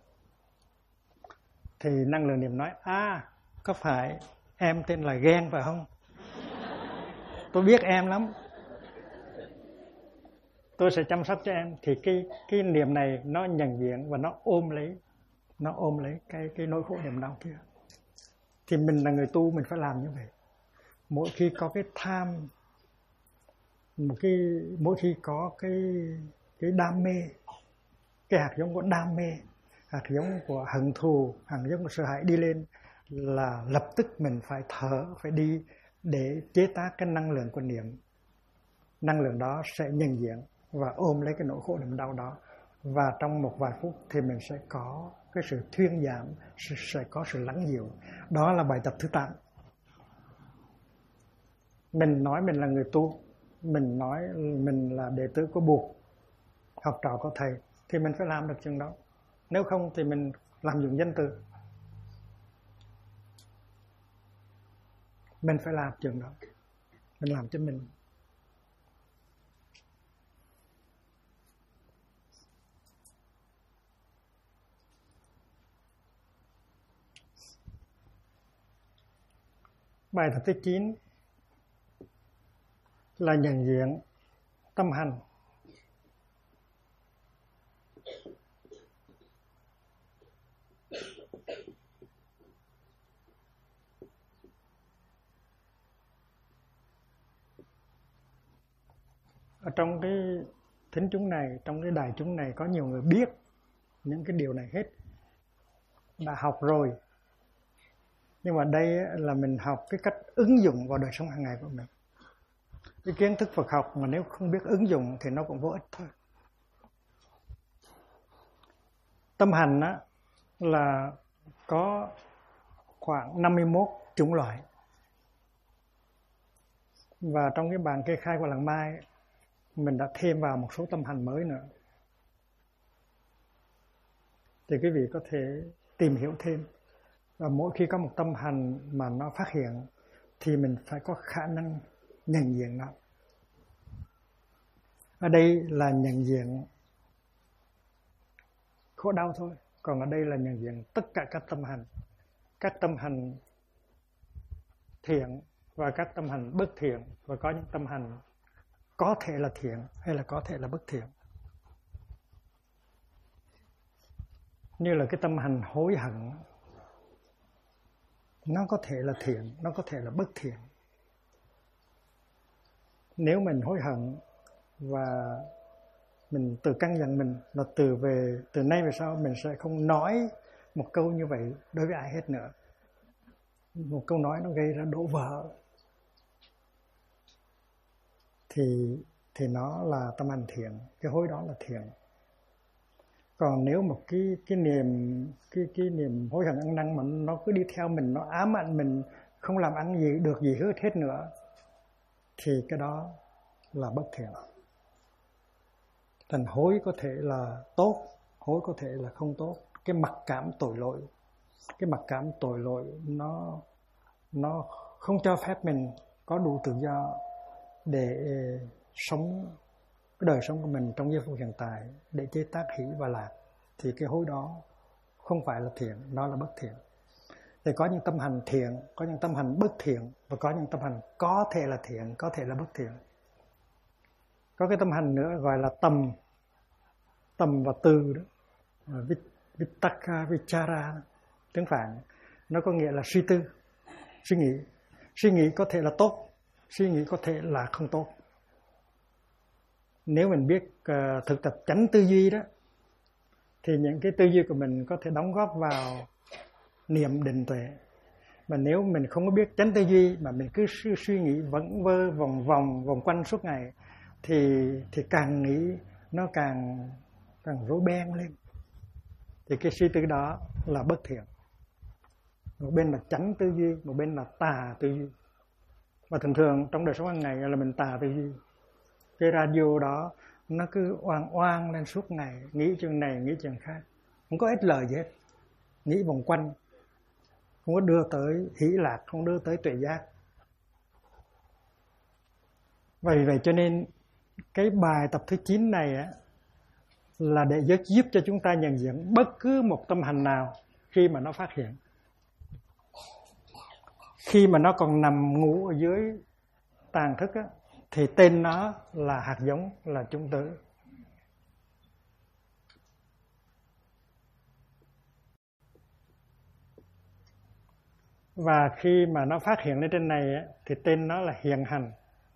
Thì năng lượng niệm nói có phải em tên là ghen phải không? Tôi biết em lắm, tôi sẽ chăm sóc cho em. Thì cái niệm này nó nhận diện và nó ôm lấy cái nỗi khổ niềm đau kia. Thì mình là người tu, mình phải làm như vậy. Mỗi khi có cái tham, mỗi khi có cái đam mê, cái hạt giống của đam mê, hạt giống của hận thù, hạt giống của sợ hãi đi lên, là lập tức mình phải thở, phải đi để chế tác cái năng lượng của niệm. Năng lượng đó sẽ nhận diện và ôm lấy cái nỗi khổ niềm đau đó. Và trong một vài phút thì mình sẽ có cái sự thuyên giảm, sẽ có sự lắng dịu. Đó là bài tập thứ 8. Mình nói mình là người tu, mình nói mình là đệ tử của Buộc, học trò của thầy, thì mình phải làm được chừng đó. Nếu không thì mình làm dụng danh từ. Mình phải làm chừng đó. Mình làm cho mình. Bài tập thứ 9. là nhận diện tâm hành. Ở trong cái thính chúng này, trong cái đại chúng này có nhiều người biết những cái điều này hết, đã học rồi. Nhưng mà đây là mình học cái cách ứng dụng vào đời sống hàng ngày của mình. Cái kiến thức Phật học mà nếu không biết ứng dụng thì nó cũng vô ích thôi. Tâm hành á, là có khoảng 51 chủng loại. Và trong cái bản kê khai của Làng Mai, mình đã thêm vào một số tâm hành mới nữa. Thì quý vị có thể tìm hiểu thêm. Và mỗi khi có một tâm hành mà nó phát hiện thì mình phải có khả năng nhận diện nó. Ở đây là nhận diện khổ đau thôi. Còn ở đây là nhận diện tất cả các tâm hành. Các tâm hành thiện và các tâm hành bất thiện. Và có những tâm hành có thể là thiện hay là có thể là bất thiện. Như là cái tâm hành hối hận, nó có thể là thiện, nó có thể là bất thiện. Nếu mình hối hận và mình tự căn dặn mình là từ nay về sau mình sẽ không nói một câu như vậy đối với ai hết nữa. Một câu nói nó gây ra đổ vỡ thì nó là tâm hành thiện, cái hối đó là thiện. Còn nếu một cái niềm hối hận ăn năn mà nó cứ đi theo mình, nó ám ảnh mình, không làm ăn gì được gì hết nữa, thì cái đó là bất thiện. Thành hối có thể là tốt, hối có thể là không tốt. Cái mặc cảm tội lỗi nó không cho phép mình có đủ tự do để sống cái đời sống của mình trong giây phút hiện tại, để chế tác hỷ và lạc, thì cái hối đó không phải là thiện, nó là bất thiện. Thì có những tâm hành thiện, có những tâm hành bất thiện, và có những tâm hành có thể là thiện, có thể là bất thiện. Có cái tâm hành nữa gọi là tầm và từ đó, Vittaka, Vichara, tiếng Phạn, nó có nghĩa là suy tư, suy nghĩ. Suy nghĩ có thể là tốt, suy nghĩ có thể là không tốt. Nếu mình biết thực tập chánh tư duy đó, thì những cái tư duy của mình có thể đóng góp vào niệm định tuệ. Mà nếu mình không có biết chánh tư duy mà mình cứ suy nghĩ vẩn vơ vòng quanh suốt ngày, thì càng nghĩ nó càng rối beng lên. Thì cái suy tư đó là bất thiện. Một bên là chánh tư duy, một bên là tà tư duy. Và thường trong đời sống hàng ngày là mình tà tư duy. Cái radio đó nó cứ oang lên suốt ngày, nghĩ chuyện này, nghĩ chuyện khác, không có ích lợi gì hết, nghĩ vòng quanh, không có đưa tới hỷ lạc, không đưa tới tuệ giác. Vì vậy cho nên cái bài tập thứ 9 này á, là để giúp cho chúng ta nhận diện bất cứ một tâm hành nào khi mà nó phát hiện, khi mà nó còn nằm ngủ ở dưới tàn thức á, thì tên nó là hạt giống, là chúng tử. Và khi mà nó phát hiện lên trên này á, thì tên nó là hiện hành.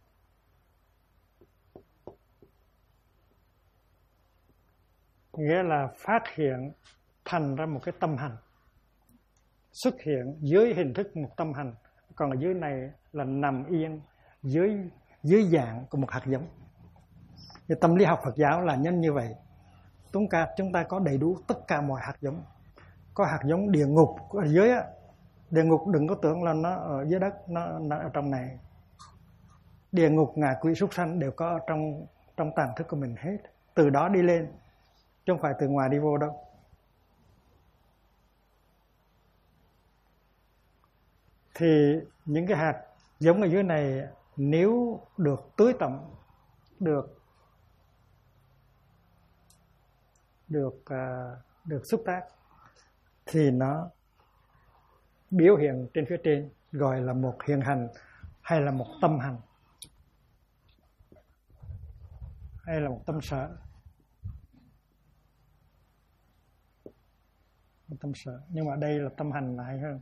Nghĩa là phát hiện thành ra một cái tâm hành, xuất hiện dưới hình thức một tâm hành. Còn ở dưới này là nằm yên dưới dạng của một hạt giống. Thì tâm lý học Phật giáo là nhân như vậy. Chúng ta có đầy đủ tất cả mọi hạt giống. Có hạt giống địa ngục ở dưới á. Địa ngục đừng có tưởng là nó ở dưới đất, nó ở trong này. Địa ngục, ngạ quỷ, súc sanh đều có trong tàng thức của mình hết. Từ đó đi lên, chứ không phải từ ngoài đi vô đâu. Thì những cái hạt giống ở dưới này nếu được tưới tẩm, được xúc tác, thì nó biểu hiện trên phía trên, gọi là một hiện hành hay là một tâm hành. hay là một tâm sở? Một tâm sở, nhưng mà đây là tâm hành là hay hơn.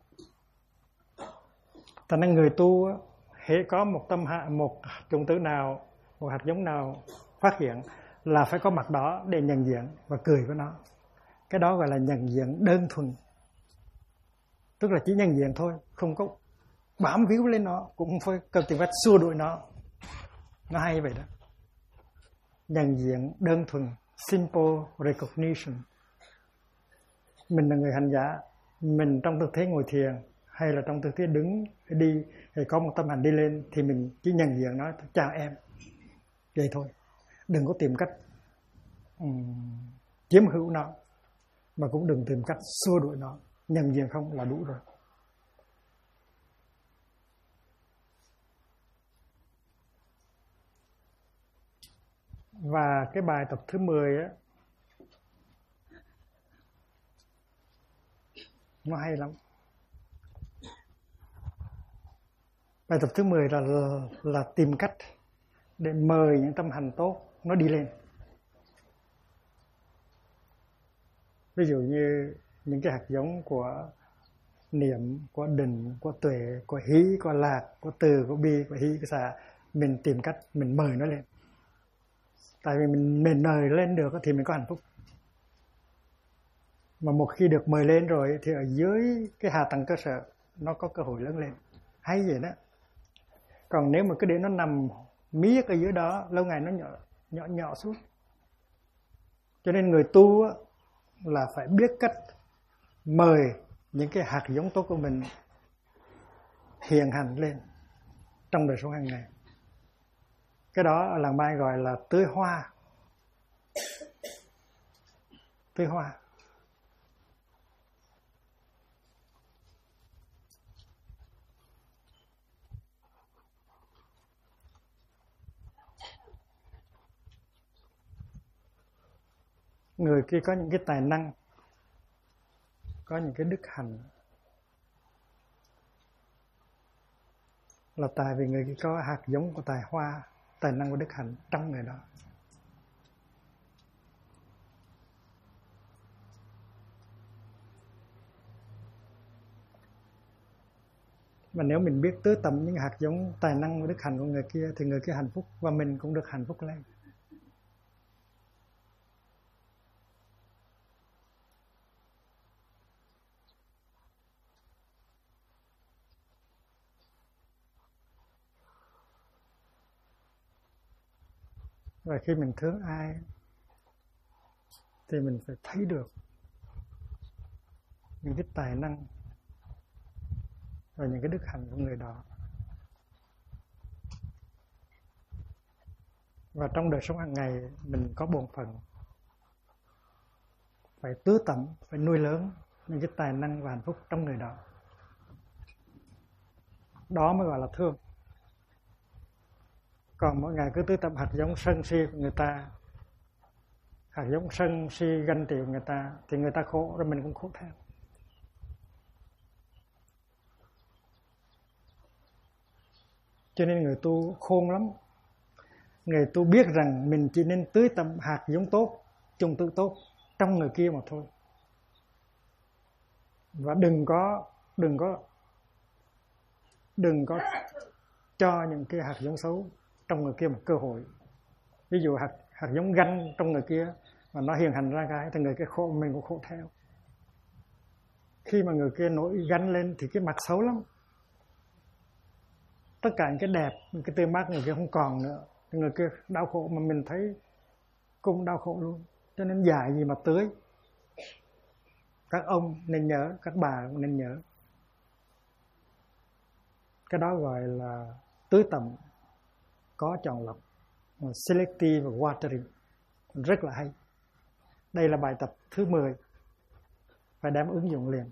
Thành nên người tu hễ có một một chủng tử nào, một hạt giống nào phát hiện là phải có mặt đó để nhận diện và cười với nó. Cái đó gọi là nhận diện đơn thuần. Tức là chỉ nhận diện thôi, không có bám víu lên nó, cũng không phải cần tìm cách xua đuổi nó. Nó hay vậy đó. Nhận diện đơn thuần, simple recognition. Mình là người hành giả, mình trong tư thế ngồi thiền hay là trong tư thế đứng đi, hay có một tâm hành đi lên, thì mình chỉ nhận diện nó, chào em, vậy thôi. Đừng có tìm cách chiếm hữu nó, mà cũng đừng tìm cách xua đuổi nó. Nhận diện không là đủ rồi. Và cái bài tập thứ 10 á, nó hay lắm. Bài tập thứ 10 là tìm cách để mời những tâm hành tốt nó đi lên. Ví dụ như những cái hạt giống của niệm, của định, của tuệ, của hí, của lạc, của từ, của bi, của hí, của xả, mình tìm cách mình mời nó lên. Tại vì mình mời lên được thì mình có hạnh phúc. Mà một khi được mời lên rồi thì ở dưới cái hạ tầng cơ sở nó có cơ hội lớn lên. Hay vậy đó. Còn nếu mà cứ để nó nằm miết ở dưới đó, lâu ngày nó nhỏ xuống. Cho nên người tu là phải biết cách mời những cái hạt giống tốt của mình hiện hành lên trong đời sống hàng ngày. Cái đó ở làng Mai gọi là tưới hoa. Tưới hoa. Người kia có những cái tài năng, có những cái đức hạnh, là tại vì người kia có hạt giống của tài hoa, tài năng của đức hạnh trong người đó. Mà nếu mình biết tưới tẩm những hạt giống tài năng và đức hạnh của người kia thì người kia hạnh phúc và mình cũng được hạnh phúc lên. Và khi mình thương ai thì mình phải thấy được những cái tài năng và những cái đức hạnh của người đó. Và trong đời sống hàng ngày mình có bổn phận phải tưới tẩm, phải nuôi lớn những cái tài năng và hạnh phúc trong người đó. Đó mới gọi là thương. Còn mỗi ngày cứ tưới tẩm hạt giống sân si của người ta, hạt giống sân si ganh tị của người ta, thì người ta khổ rồi mình cũng khổ theo. Cho nên người tu khôn lắm. Người tu biết rằng mình chỉ nên tưới tẩm hạt giống tốt, chủng tử tốt trong người kia mà thôi. Và đừng có cho những cái hạt giống xấu trong người kia một cơ hội. Ví dụ hạt giống ganh trong người kia mà nó hiện hành ra cái thì người kia khổ, mình cũng khổ theo. Khi mà người kia nổi ganh lên thì cái mặt xấu lắm. Tất cả những cái đẹp, những cái tươi mát người kia không còn nữa. Người kia đau khổ mà mình thấy cũng đau khổ luôn. Cho nên dạy gì mà tưới. Các ông nên nhớ, các bà cũng nên nhớ. Cái đó gọi là tưới tẩm có chọn lọc, selective watering, rất là hay. Đây là bài tập thứ 10, phải đem ứng dụng liền.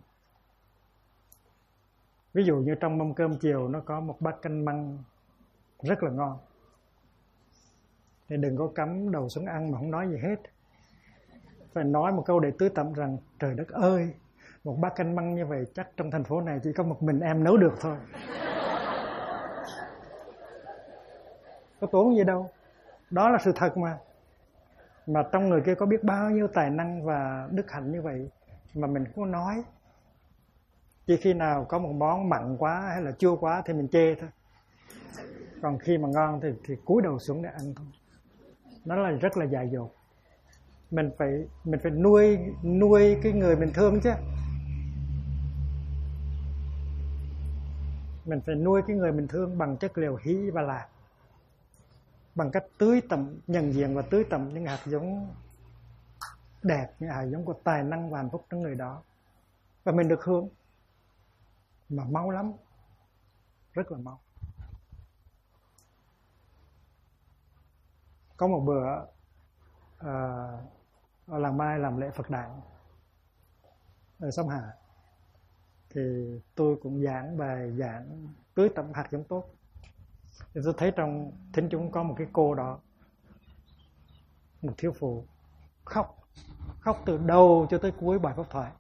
Ví dụ như trong mâm cơm chiều nó có một bát canh măng rất là ngon, thì đừng có cắm đầu xuống ăn mà không nói gì hết. Phải nói một câu để tưới tẩm rằng trời đất ơi, một bát canh măng như vậy chắc trong thành phố này chỉ có một mình em nấu được thôi. Có tốn gì đâu. Đó là sự thật mà trong người kia có biết bao nhiêu tài năng và đức hạnh như vậy mà mình không nói. Chỉ khi nào có một món mặn quá hay là chua quá thì mình chê thôi. Còn khi mà ngon thì cúi đầu xuống để ăn thôi. Nó là rất là dại dột. Mình phải nuôi cái người mình thương chứ. Mình phải nuôi cái người mình thương bằng chất liệu hỷ và lạc, bằng cách tưới tẩm, nhận diện và tưới tẩm những hạt giống đẹp, những hạt giống của tài năng và hạnh phúc trong người đó. Và mình được hưởng mà mau lắm, rất là mau. Có một bữa ở làng Mai làm lễ Phật đản ở Sông Hà, thì tôi cũng giảng bài giảng tưới tẩm hạt giống tốt. Thì tôi thấy trong thính chúng có một cái cô đó, một thiếu phụ, khóc từ đầu cho tới cuối bài pháp thoại.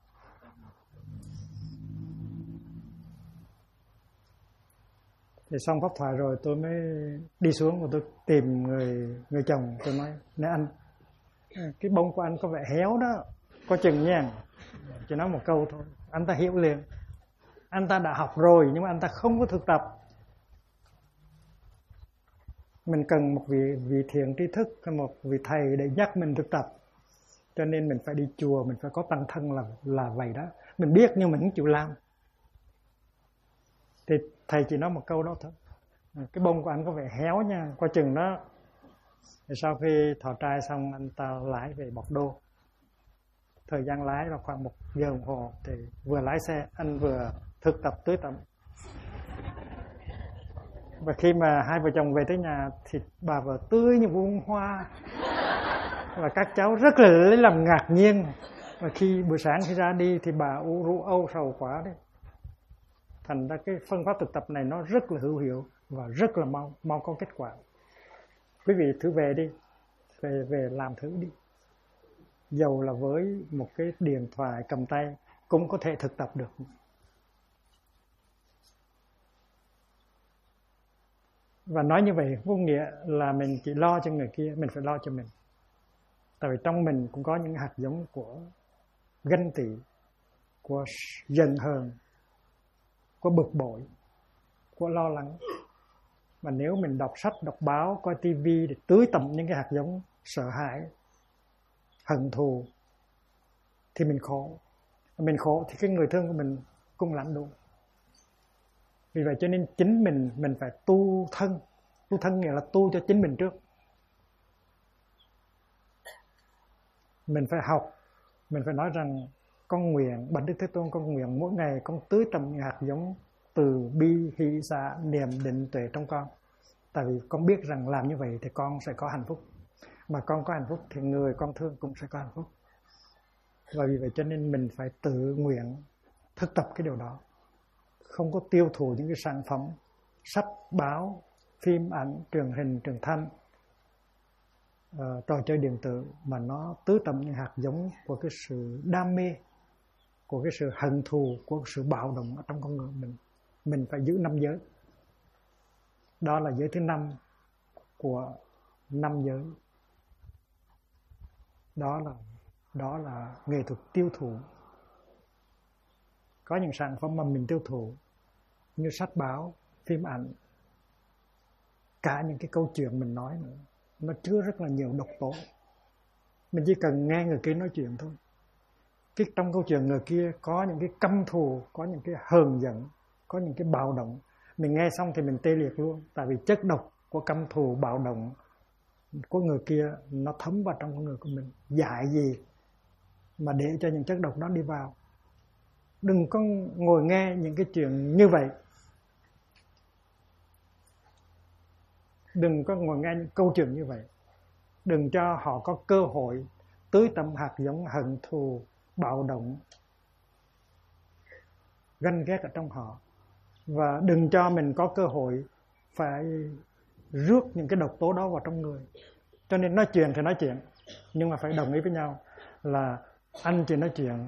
Thì xong pháp thoại rồi tôi mới đi xuống và tôi tìm người chồng. Tôi nói: "Nè anh, cái bông của anh có vẻ héo đó, có chừng nha." Chỉ nói một câu thôi, anh ta hiểu liền. Anh ta đã học rồi nhưng mà anh ta không có thực tập. Mình cần một vị thiện tri thức, một vị thầy để nhắc mình thực tập. Cho nên mình phải đi chùa, mình phải có tăng thân là vậy đó. Mình biết nhưng mình không chịu làm. Thì thầy chỉ nói một câu đó thôi: "Cái bông của anh có vẻ héo nha, coi chừng đó." Thì sau khi thọ trai xong, anh ta lái về Bọc Đô. Thời gian lái là khoảng 1 giờ đồng hồ. Thì vừa lái xe, anh vừa thực tập tưới tẩm. Và khi mà hai vợ chồng về tới nhà thì bà vợ tươi như bông hoa. Và các cháu rất là lấy làm ngạc nhiên. Và khi buổi sáng khi ra đi thì bà âu sầu quá đấy. Thành ra cái phương pháp thực tập này nó rất là hữu hiệu và rất là mau có kết quả. Quý vị thử về đi, về làm thử đi. Dầu là với một cái điện thoại cầm tay cũng có thể thực tập được. Và nói như vậy không có nghĩa là mình chỉ lo cho người kia, mình phải lo cho mình. Tại vì trong mình cũng có những hạt giống của ganh tị, của giận hờn, của bực bội, của lo lắng. Mà nếu mình đọc sách, đọc báo, coi tivi để tưới tẩm những cái hạt giống sợ hãi, hận thù thì mình khổ. Mình khổ thì cái người thương của mình cũng lãnh đủ. Vì vậy cho nên chính mình phải tu thân. Tu thân nghĩa là tu cho chính mình trước. Mình phải học, mình phải nói rằng con nguyện, Bạch Đức Thế Tôn con nguyện mỗi ngày con tưới tẩm những hạt giống từ bi, hỷ, xả, niệm, định, tuệ trong con. Tại vì con biết rằng làm như vậy thì con sẽ có hạnh phúc. Mà con có hạnh phúc thì người con thương cũng sẽ có hạnh phúc. Và vì vậy cho nên mình phải tự nguyện thực tập cái điều đó. Không có tiêu thụ những cái sản phẩm sách, báo, phim, ảnh, truyền hình, truyền thanh, trò chơi điện tử mà nó tưới tẩm những hạt giống của cái sự đam mê, của cái sự hận thù, của cái sự bạo động ở trong con người mình. Mình phải giữ 5 giới. Đó là giới thứ 5 của 5 giới. Đó là nghệ thuật tiêu thụ. Có những sản phẩm mà mình tiêu thụ như sách báo, phim ảnh, cả những cái câu chuyện mình nói nữa, nó chứa rất là nhiều độc tố. Mình chỉ cần nghe người kia nói chuyện thôi. Trong câu chuyện người kia có những cái căm thù, có những cái hờn giận, có những cái bạo động. Mình nghe xong thì mình tê liệt luôn. Tại vì chất độc của căm thù, bạo động của người kia nó thấm vào trong con người của mình. Dại gì mà để cho những chất độc đó đi vào. Đừng có ngồi nghe những cái chuyện như vậy. Đừng có ngồi nghe những câu chuyện như vậy. Đừng cho họ có cơ hội tưới tẩm hạt giống hận thù, bạo động, ganh ghét ở trong họ. Và đừng cho mình có cơ hội phải rước những cái độc tố đó vào trong người. Cho nên nói chuyện thì nói chuyện, nhưng mà phải đồng ý với nhau là anh chỉ nói chuyện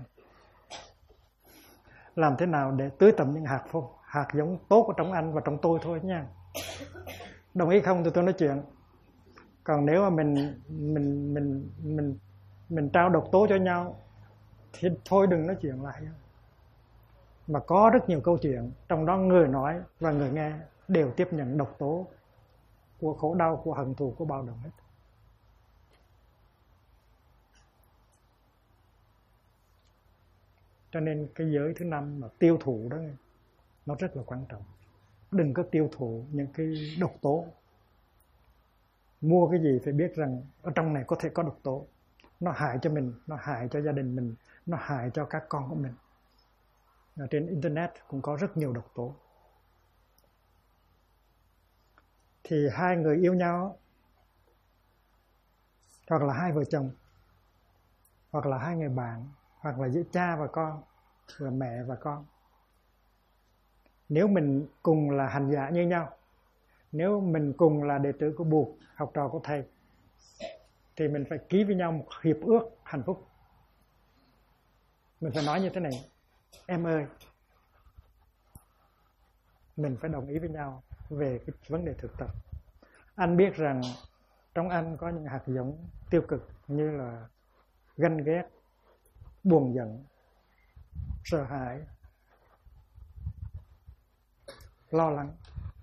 làm thế nào để tưới tẩm những hạt giống tốt ở trong anh và trong tôi thôi nha. Đồng ý không thì tôi nói chuyện. Còn nếu mà mình trao độc tố cho nhau thì thôi đừng nói chuyện lại. Mà có rất nhiều câu chuyện, trong đó người nói và người nghe đều tiếp nhận độc tố của khổ đau, của hận thù, của bạo động hết. Cho nên cái giới thứ 5 mà tiêu thụ đó, nó rất là quan trọng. Đừng có tiêu thụ những cái độc tố. Mua cái gì phải biết rằng ở trong này có thể có độc tố. Nó hại cho mình, nó hại cho gia đình mình, nó hại cho các con của mình. Ở trên Internet cũng có rất nhiều độc tố. Thì hai người yêu nhau, hoặc là hai vợ chồng, hoặc là hai người bạn, hoặc là giữa cha và con, và mẹ và con. Nếu mình cùng là hành giả như nhau, nếu mình cùng là đệ tử của Bụt, học trò của Thầy, thì mình phải ký với nhau một hiệp ước hạnh phúc. Mình phải nói như thế này: em ơi, mình phải đồng ý với nhau về cái vấn đề thực tập. Anh biết rằng trong anh có những hạt giống tiêu cực như là ganh ghét, buồn giận, sợ hãi, lo lắng.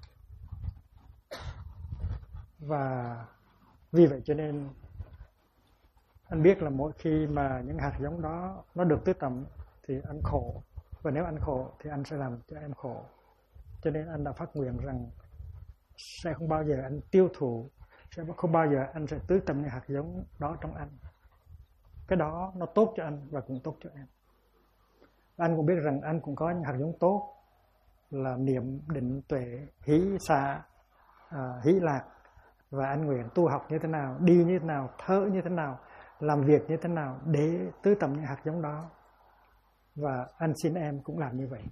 Và vì vậy cho nên anh biết là mỗi khi mà những hạt giống đó nó được tưới tẩm thì anh khổ. Và nếu anh khổ thì anh sẽ làm cho em khổ. Cho nên anh đã phát nguyện rằng sẽ không bao giờ anh tiêu thụ, sẽ không bao giờ anh sẽ tưới tẩm những hạt giống đó trong anh. Cái đó nó tốt cho anh và cũng tốt cho em. Anh cũng biết rằng anh cũng có những hạt giống tốt là niệm, định, tuệ, hỷ, xả, hỷ lạc. Và anh nguyện tu học như thế nào, đi như thế nào, thở như thế nào, làm việc như thế nào để tưới tẩm những hạt giống đó. Và anh xin em cũng làm như vậy.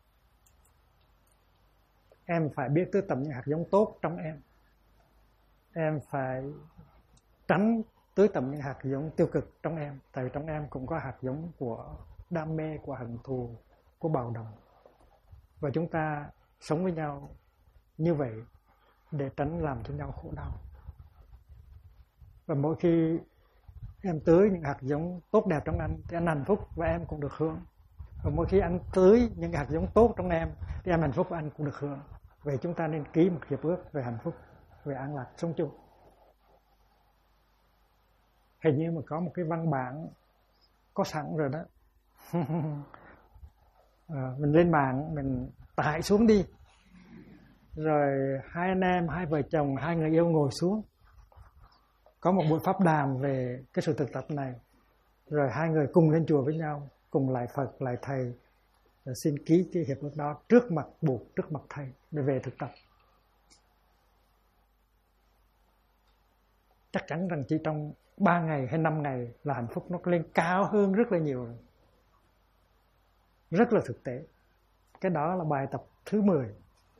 Em phải biết tưới tẩm những hạt giống tốt trong em. Em phải tránh tưới tẩm những hạt giống tiêu cực trong em. Tại vì trong em cũng có hạt giống của đam mê, của hận thù, của bạo động. Và chúng ta sống với nhau như vậy để tránh làm cho nhau khổ đau. Và mỗi khi em tưới những hạt giống tốt đẹp trong anh thì anh hạnh phúc và em cũng được hưởng. Và mỗi khi anh tưới những hạt giống tốt trong em thì em hạnh phúc và anh cũng được hưởng. Vậy chúng ta nên ký một hiệp ước về hạnh phúc, về an lạc sống chung. Hình như mà có một cái văn bản có sẵn rồi đó. Mình lên mạng mình tải xuống đi. Rồi hai anh em, hai vợ chồng, hai người yêu ngồi xuống, có một buổi pháp đàm về cái sự thực tập này. Rồi hai người cùng lên chùa với nhau, cùng lại Phật, lại Thầy, rồi xin ký cái hiệp ước đó trước mặt Bụt, trước mặt Thầy để về thực tập. Chắc chắn rằng chỉ trong 3 ngày hay 5 ngày là hạnh phúc nó lên cao hơn rất là nhiều rồi. Rất là thực tế. Cái đó là bài tập thứ 10.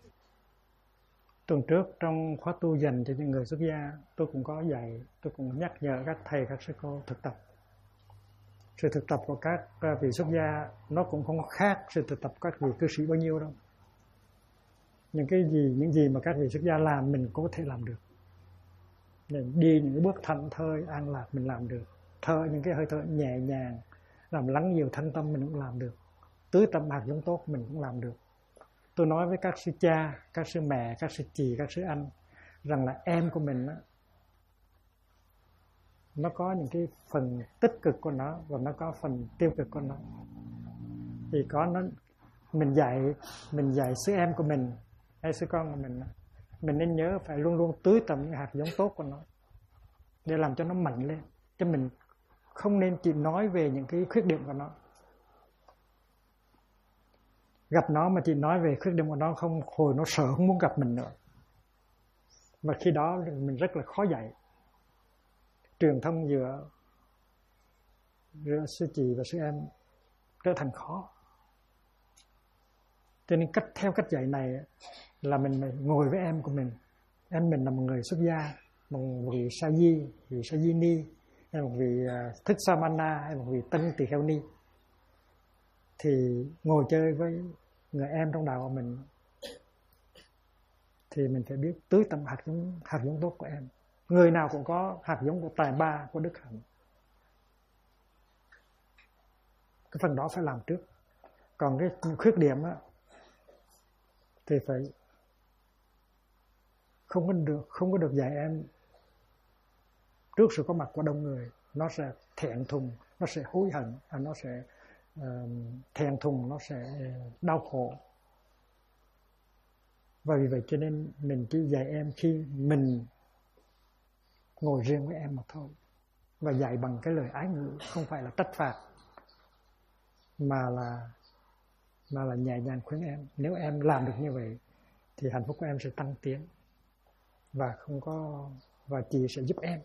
Tuần trước trong khóa tu dành cho những người xuất gia, tôi cũng có dạy, tôi cũng nhắc nhở các thầy, các sư cô thực tập. Sự thực tập của các vị xuất gia nó cũng không khác sự thực tập của các vị cư sĩ bao nhiêu đâu. Những gì mà các vị xuất gia làm mình cũng có thể làm được. Mình đi những cái bước thảnh thơi, an lạc mình làm được. Thở những cái hơi thở nhẹ nhàng, làm lắng nhiều thanh tâm mình cũng làm được. Tưới tẩm hạt giống tốt mình cũng làm được. Tôi nói với các sư cha, các sư mẹ, các sư chị, các sư anh rằng là em của mình nó có những cái phần tích cực của nó và nó có phần tiêu cực của nó. Thì có nó mình dạy sư em của mình hay sư con của mình nên nhớ phải luôn luôn tưới tẩm những hạt giống tốt của nó để làm cho nó mạnh lên. Chứ mình không nên chỉ nói về những cái khuyết điểm của nó. Gặp nó mà chỉ nói về khuyết điểm của nó không, hồi nó sợ không muốn gặp mình nữa. Và khi đó mình rất là khó dạy. Truyền thông giữa sư chị và sư em trở thành khó. Cho nên theo cách dạy này là mình ngồi với em của mình. Em mình là một người xuất gia, một vị sa di, vị sa di ni, hay một vị thích samana, hay một vị tân tỳ kheo ni. Thì ngồi chơi với người em trong đạo của mình thì mình phải biết tưới tẩm hạt giống tốt của em. Người nào cũng có hạt giống của tài ba, của đức hạnh. Cái phần đó phải làm trước. Còn cái khuyết điểm á, thì phải không có được dạy em trước sự có mặt của đông người. Nó sẽ thẹn thùng, nó sẽ hối hận, nó sẽ thẹn thùng, nó sẽ đau khổ. Và vì vậy cho nên mình chỉ dạy em khi mình ngồi riêng với em mà thôi. Và dạy bằng cái lời ái ngữ, không phải là trách phạt, mà là nhẹ nhàng khuyên em. Nếu em làm được như vậy thì hạnh phúc của em sẽ tăng tiến, và chị sẽ giúp em.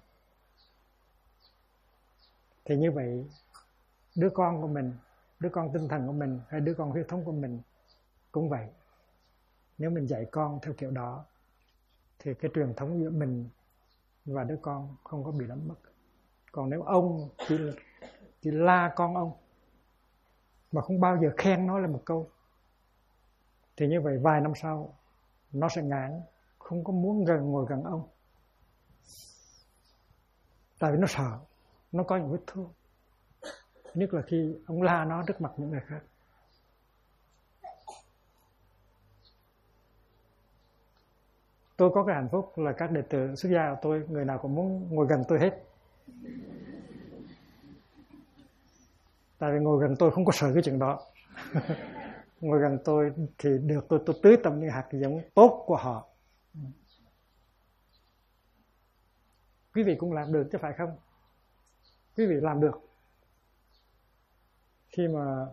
Thì như vậy đứa con của mình, đứa con tinh thần của mình hay đứa con huyết thống của mình cũng vậy. Nếu mình dạy con theo kiểu đó thì cái truyền thống giữa mình và đứa con không có bị đánh mất. Còn nếu ông chỉ la con ông mà không bao giờ khen nó là một câu, thì như vậy vài năm sau nó sẽ ngán, không có muốn ngồi gần ông. Tại vì nó sợ, nó có những vết thương. Nhất là khi ông la nó trước mặt những người khác. Tôi có cái hạnh phúc là các đệ tử xuất gia của tôi, người nào cũng muốn ngồi gần tôi hết. Tại vì ngồi gần tôi không có sợ cái chuyện đó. Ngồi gần tôi thì được tôi tưới tầm những hạt giống tốt của họ. Quý vị cũng làm được chứ phải không? Quý vị làm được. Khi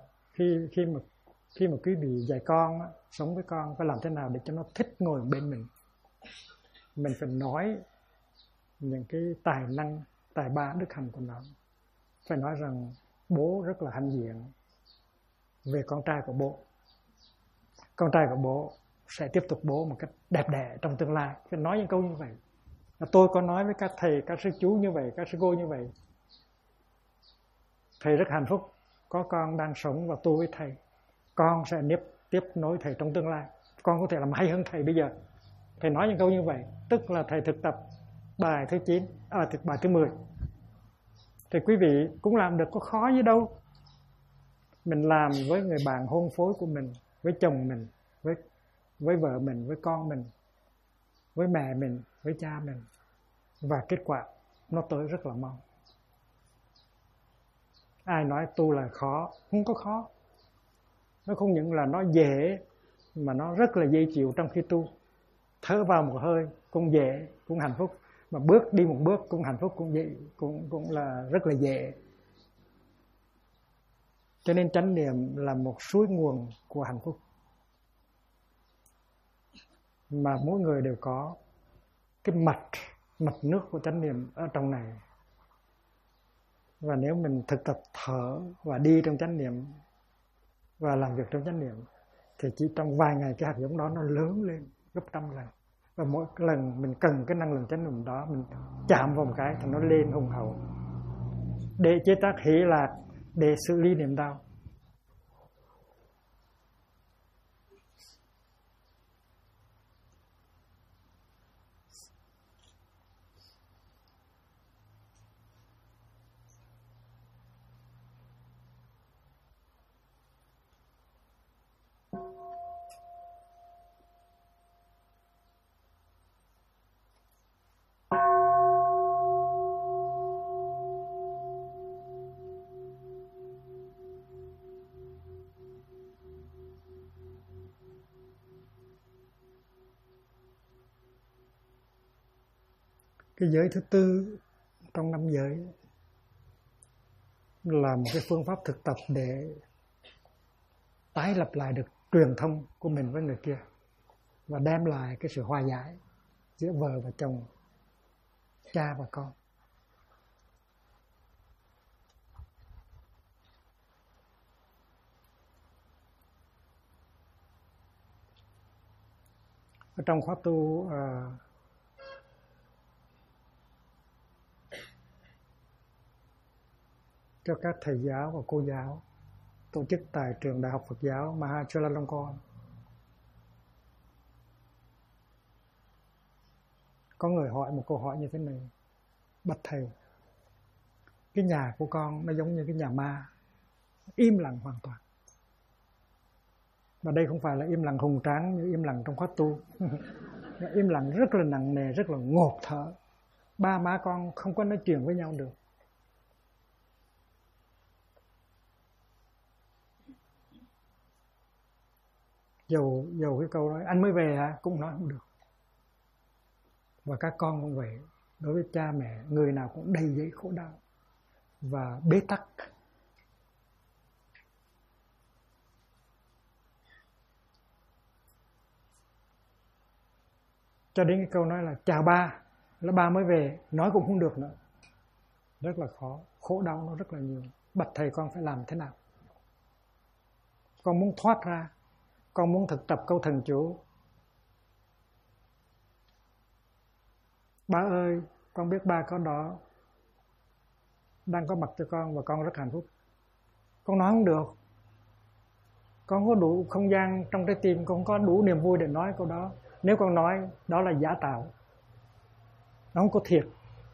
mà quý vị dạy con, sống với con, phải làm thế nào để cho nó thích ngồi bên mình. Mình phải nói những cái tài năng, tài ba, đức hạnh của nó. Phải nói rằng bố rất là hãnh diện về con trai của bố. Con trai của bố sẽ tiếp tục bố một cách đẹp đẽ trong tương lai. Phải nói những câu như vậy. Tôi có nói với các thầy, các sư chú như vậy, các sư cô như vậy. Thầy rất hạnh phúc có con đang sống và tu với thầy. Con sẽ tiếp nối thầy trong tương lai. Con có thể làm hay hơn thầy bây giờ. Thầy nói những câu như vậy, tức là thầy thực tập bài thứ 9, bài thứ 10. Thì quý vị cũng làm được, có khó gì đâu. Mình làm với người bạn hôn phối của mình, với chồng mình, với vợ mình, với con mình, với mẹ mình, với cha mình. Và kết quả nó tới rất là mau. Ai nói tu là khó, không có khó. Nó không những là nó dễ, mà nó rất là dễ chịu trong khi tu. Thở vào một hơi cũng dễ, cũng hạnh phúc. Mà bước đi một bước cũng hạnh phúc, cũng dễ, cũng là rất là dễ. Cho nên chánh niệm là một suối nguồn của hạnh phúc. Mà mỗi người đều có cái mạch nước của chánh niệm ở trong này. Và nếu mình thực tập thở và đi trong chánh niệm và làm việc trong chánh niệm, thì chỉ trong vài ngày cái hạt giống đó nó lớn lên gấp 100 lần. Và mỗi lần mình cần cái năng lượng chánh niệm đó, mình chạm vào một cái thì nó lên hùng hậu. Để chế tác hỷ lạc, để xử lý niềm đau. Cái giới thứ tư trong 5 giới là một cái phương pháp thực tập để tái lập lại được truyền thông của mình với người kia và đem lại cái sự hòa giải giữa vợ và chồng, cha và con. Ở trong khóa tu cho các thầy giáo và cô giáo tổ chức tại trường Đại học Phật giáo Mahachulalongkorn, Có người hỏi một câu hỏi như thế này: bạch thầy, cái nhà của con nó giống như cái nhà ma, im lặng hoàn toàn. Và đây không phải là im lặng hùng tráng như im lặng trong khóa tu. Im lặng rất là nặng nề, rất là ngột thở. Ba má con không có nói chuyện với nhau được. Dầu cái câu nói anh mới về hả cũng nói không được. Và các con cũng vậy. Đối với cha mẹ, người nào cũng đầy dẫy khổ đau và bế tắc. Cho đến cái câu nói là chào ba, là ba mới về, nói cũng không được nữa. Rất là khó, khổ đau nó rất là nhiều. Bạch thầy con phải làm thế nào? Con muốn thoát ra, con muốn thực tập câu thần chú. Ba ơi, con biết ba có đó đang có mặt cho con và con rất hạnh phúc. Con nói không được. Con không có đủ không gian trong trái tim, con không có đủ niềm vui để nói câu đó. Nếu con nói, đó là giả tạo. Nó không có thiệt.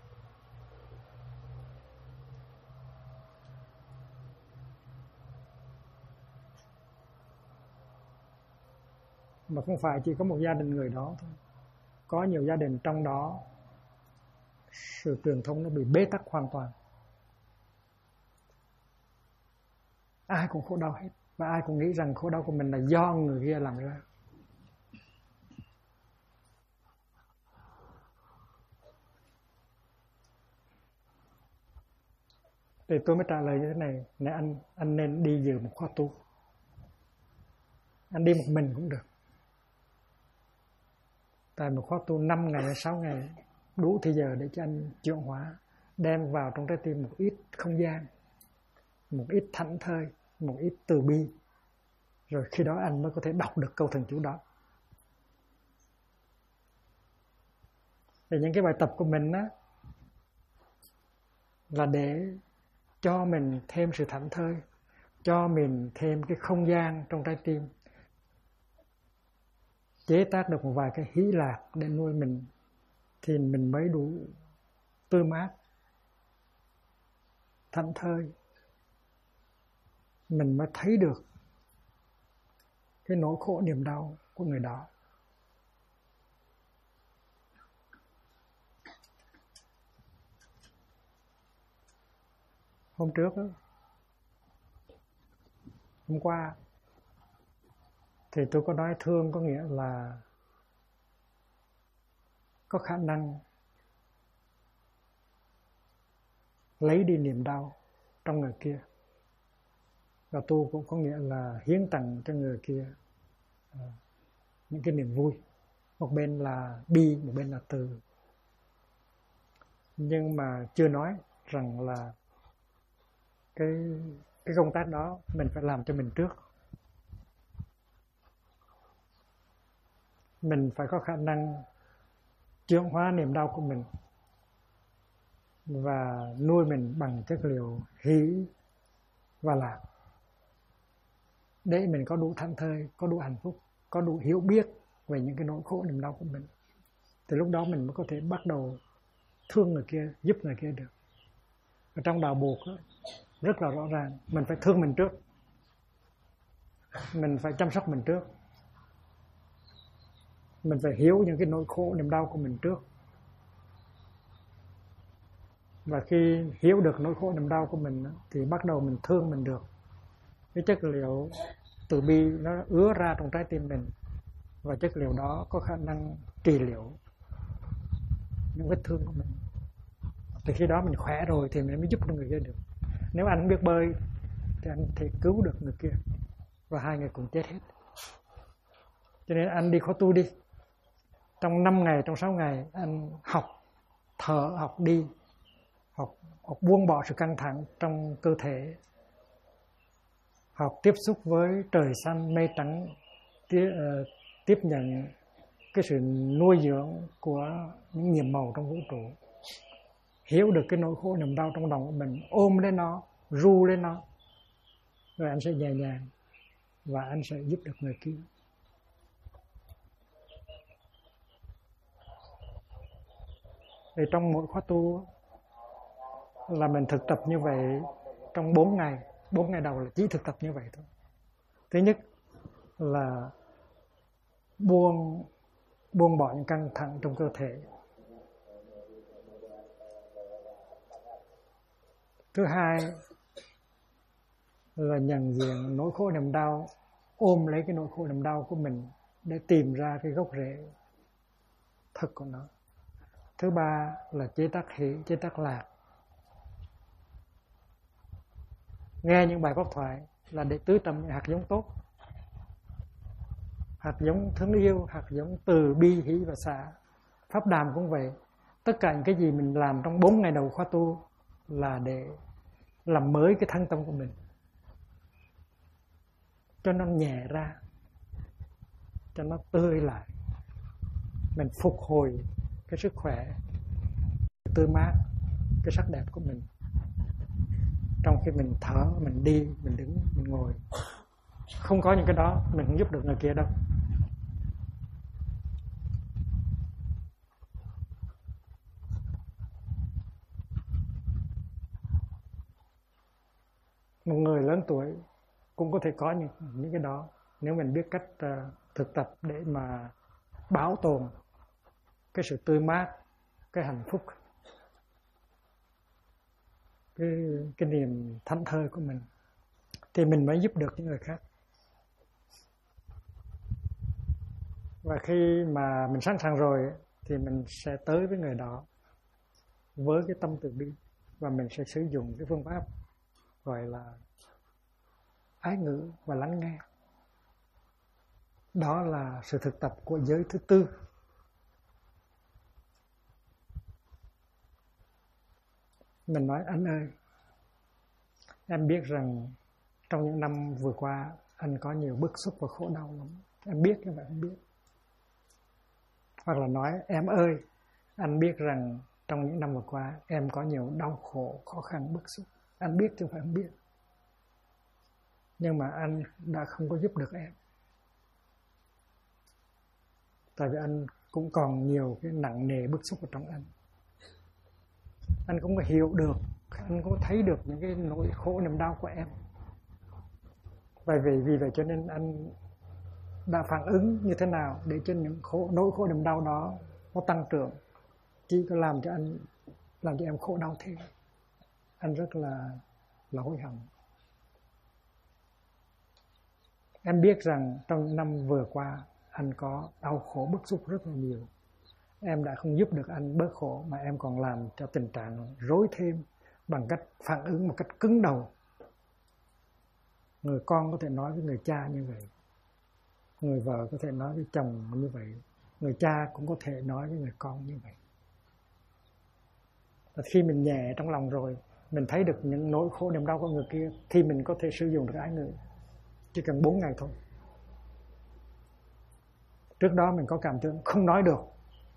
Mà không phải chỉ có một gia đình người đó thôi. Có nhiều gia đình trong đó sự truyền thông nó bị bế tắc hoàn toàn. Ai cũng khổ đau hết. Và ai cũng nghĩ rằng khổ đau của mình là do người kia làm ra. Thì tôi mới trả lời như thế này: này anh nên đi dự một khóa tu. Anh đi một mình cũng được. Tại một khóa tu 5 ngày hay 6 ngày đủ thời giờ để cho anh chuyển hóa, đem vào trong trái tim một ít không gian, một ít thảnh thơi, một ít từ bi. Rồi khi đó anh mới có thể đọc được câu thần chú đó. Thì những cái bài tập của mình á là để cho mình thêm sự thảnh thơi, cho mình thêm cái không gian trong trái tim, chế tác được một vài cái hỷ lạc để nuôi mình, thì mình mới đủ tươi mát, thảnh thơi. Mình mới thấy được cái nỗi khổ niềm đau của người đó. Hôm trước đó, hôm qua thì tôi có nói thương có nghĩa là có khả năng lấy đi niềm đau trong người kia. Và tu cũng có nghĩa là hiến tặng cho người kia những cái niềm vui. Một bên là bi, một bên là từ. Nhưng mà chưa nói rằng là cái công tác đó mình phải làm cho mình trước. Mình phải có khả năng chuyển hóa niềm đau của mình và nuôi mình bằng chất liệu hỷ và lạc, để mình có đủ thảnh thơi, có đủ hạnh phúc, có đủ hiểu biết về những cái nỗi khổ niềm đau của mình. Thì lúc đó mình mới có thể bắt đầu thương người kia, giúp người kia được. Ở trong đạo buộc đó, rất là rõ ràng, mình phải thương mình trước, mình phải chăm sóc mình trước, mình phải hiểu những cái nỗi khổ niềm đau của mình trước. Và khi hiểu được nỗi khổ niềm đau của mình thì bắt đầu mình thương mình được. Cái chất liệu từ bi nó ứa ra trong trái tim mình, và chất liệu đó có khả năng trị liệu những vết thương của mình. Thì khi đó mình khỏe rồi thì mình mới giúp được người kia được. Nếu anh không biết bơi thì anh thể cứu được người kia, và hai người cùng chết hết. Cho nên anh đi khóa tu đi. Trong 5 ngày, trong 6 ngày anh học thở, học đi, học buông bỏ sự căng thẳng trong cơ thể, học tiếp xúc với trời xanh mây trắng, tiếp nhận cái sự nuôi dưỡng của những nhiệm màu trong vũ trụ, hiểu được cái nỗi khổ niềm đau trong lòng của mình, ôm lên nó, ru lên nó, rồi anh sẽ nhẹ nhàng và anh sẽ giúp được người kia. Thì trong mỗi khóa tu là mình thực tập như vậy trong 4 ngày. 4 ngày đầu là chỉ thực tập như vậy thôi. Thứ nhất là buông bỏ những căng thẳng trong cơ thể. Thứ hai là nhận diện nỗi khổ niềm đau, ôm lấy cái nỗi khổ niềm đau của mình để tìm ra cái gốc rễ thật của nó. Thứ ba là chế tác hỷ, chế tác lạc. Nghe những bài pháp thoại là để tưới tầm những hạt giống tốt, hạt giống thương yêu, hạt giống từ bi, hỷ và xả. Pháp đàm cũng vậy. Tất cả những cái gì mình làm trong 4 ngày đầu khóa tu là để làm mới cái thân tâm của mình, cho nó nhẹ ra, cho nó tươi lại. Mình phục hồi cái sức khỏe, tươi mát, cái sắc đẹp của mình. Trong khi mình thở, mình đi, mình đứng, mình ngồi, không có những cái đó mình không giúp được người kia đâu. Một người lớn tuổi cũng có thể có những cái đó nếu mình biết cách thực tập để mà bảo tồn cái sự tươi mát, cái hạnh phúc, cái niềm thảnh thơi của mình, thì mình mới giúp được những người khác. Và khi mà mình sẵn sàng rồi thì mình sẽ tới với người đó với cái tâm từ bi, và mình sẽ sử dụng cái phương pháp gọi là ái ngữ và lắng nghe. Đó là sự thực tập của giới thứ tư. Mình nói: anh ơi, em biết rằng trong những năm vừa qua anh có nhiều bức xúc và khổ đau lắm. Em biết nhưng mà không biết. Hoặc là nói: em ơi, anh biết rằng trong những năm vừa qua em có nhiều đau khổ, khó khăn, bức xúc. Anh biết chứ phải không biết. Nhưng mà anh đã không có giúp được em. Tại vì anh cũng còn nhiều cái nặng nề bức xúc ở trong anh. Anh không có hiểu được, anh không có thấy được những cái nỗi khổ niềm đau của em. Vì vậy cho nên anh đã phản ứng như thế nào để cho những nỗi khổ niềm đau đó nó tăng trưởng, chỉ có làm cho em khổ đau thêm. Anh rất là hối hận. Em biết rằng trong những năm vừa qua anh có đau khổ bức xúc rất là nhiều. Em đã không giúp được anh bớt khổ, mà em còn làm cho tình trạng rối thêm bằng cách phản ứng một cách cứng đầu. Người con có thể nói với người cha như vậy, người vợ có thể nói với chồng như vậy, người cha cũng có thể nói với người con như vậy. Và khi mình nhẹ trong lòng rồi, mình thấy được những nỗi khổ niềm đau của người kia, thì mình có thể sử dụng được ái ngữ. Chỉ cần 4 ngày thôi. Trước đó mình có cảm tưởng không nói được.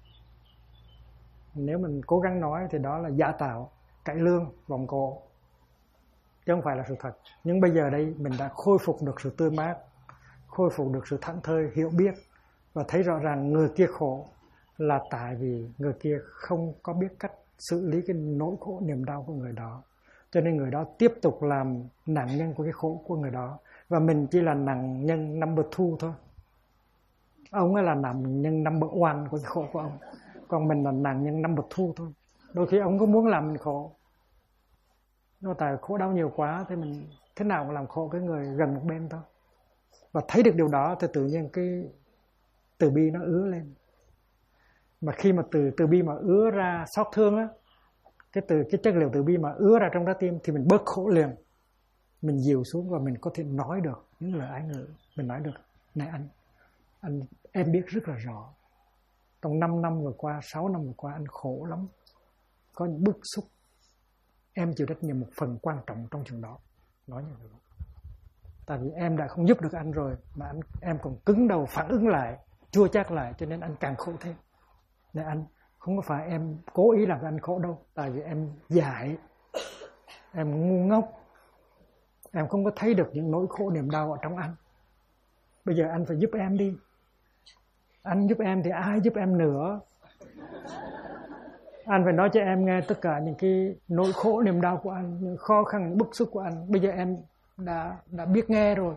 Nếu mình cố gắng nói thì đó là giả tạo, cải lương, vòng cổ, chứ không phải là sự thật. Nhưng bây giờ đây mình đã khôi phục được sự tươi mát, khôi phục được sự thảnh thơi, hiểu biết, và thấy rõ ràng người kia khổ là tại vì người kia không có biết cách xử lý cái nỗi khổ niềm đau của người đó. Cho nên người đó tiếp tục làm nạn nhân của cái khổ của người đó, và mình chỉ là nạn nhân number 2 thôi. Ông ấy là nạn nhân number 1 của cái khổ của ông, còn mình là nạn nhân number 2 thôi. Đôi khi ông có muốn làm mình khổ, nhưng tại khổ đau nhiều quá thì mình thế nào cũng làm khổ cái người gần một bên thôi. Và thấy được điều đó thì tự nhiên cái từ bi nó ứa lên. Mà khi mà từ bi mà ứa ra xót thương á, cái chất liệu từ bi mà ứa ra trong trái tim thì mình bớt khổ liền. Mình dịu xuống và mình có thể nói được những lời ái ngữ. Mình nói được: này anh em biết rất là rõ, trong 5 năm vừa qua, 6 năm vừa qua anh khổ lắm, có những bức xúc, em chịu trách nhiệm một phần quan trọng trong chuyện đó. Nói như vậy. Tại vì em đã không giúp được anh rồi, mà em còn cứng đầu phản ứng lại, chua chát lại, cho nên anh càng khổ thêm. Nên anh không có phải em cố ý làm cho anh khổ đâu, tại vì em dại, em ngu ngốc, em không có thấy được những nỗi khổ niềm đau ở trong anh. Bây giờ anh phải giúp em đi. Anh giúp em thì ai giúp em nữa? Anh phải nói cho em nghe tất cả những cái nỗi khổ niềm đau của anh, những khó khăn, những bức xúc của anh. Bây giờ em đã biết nghe rồi.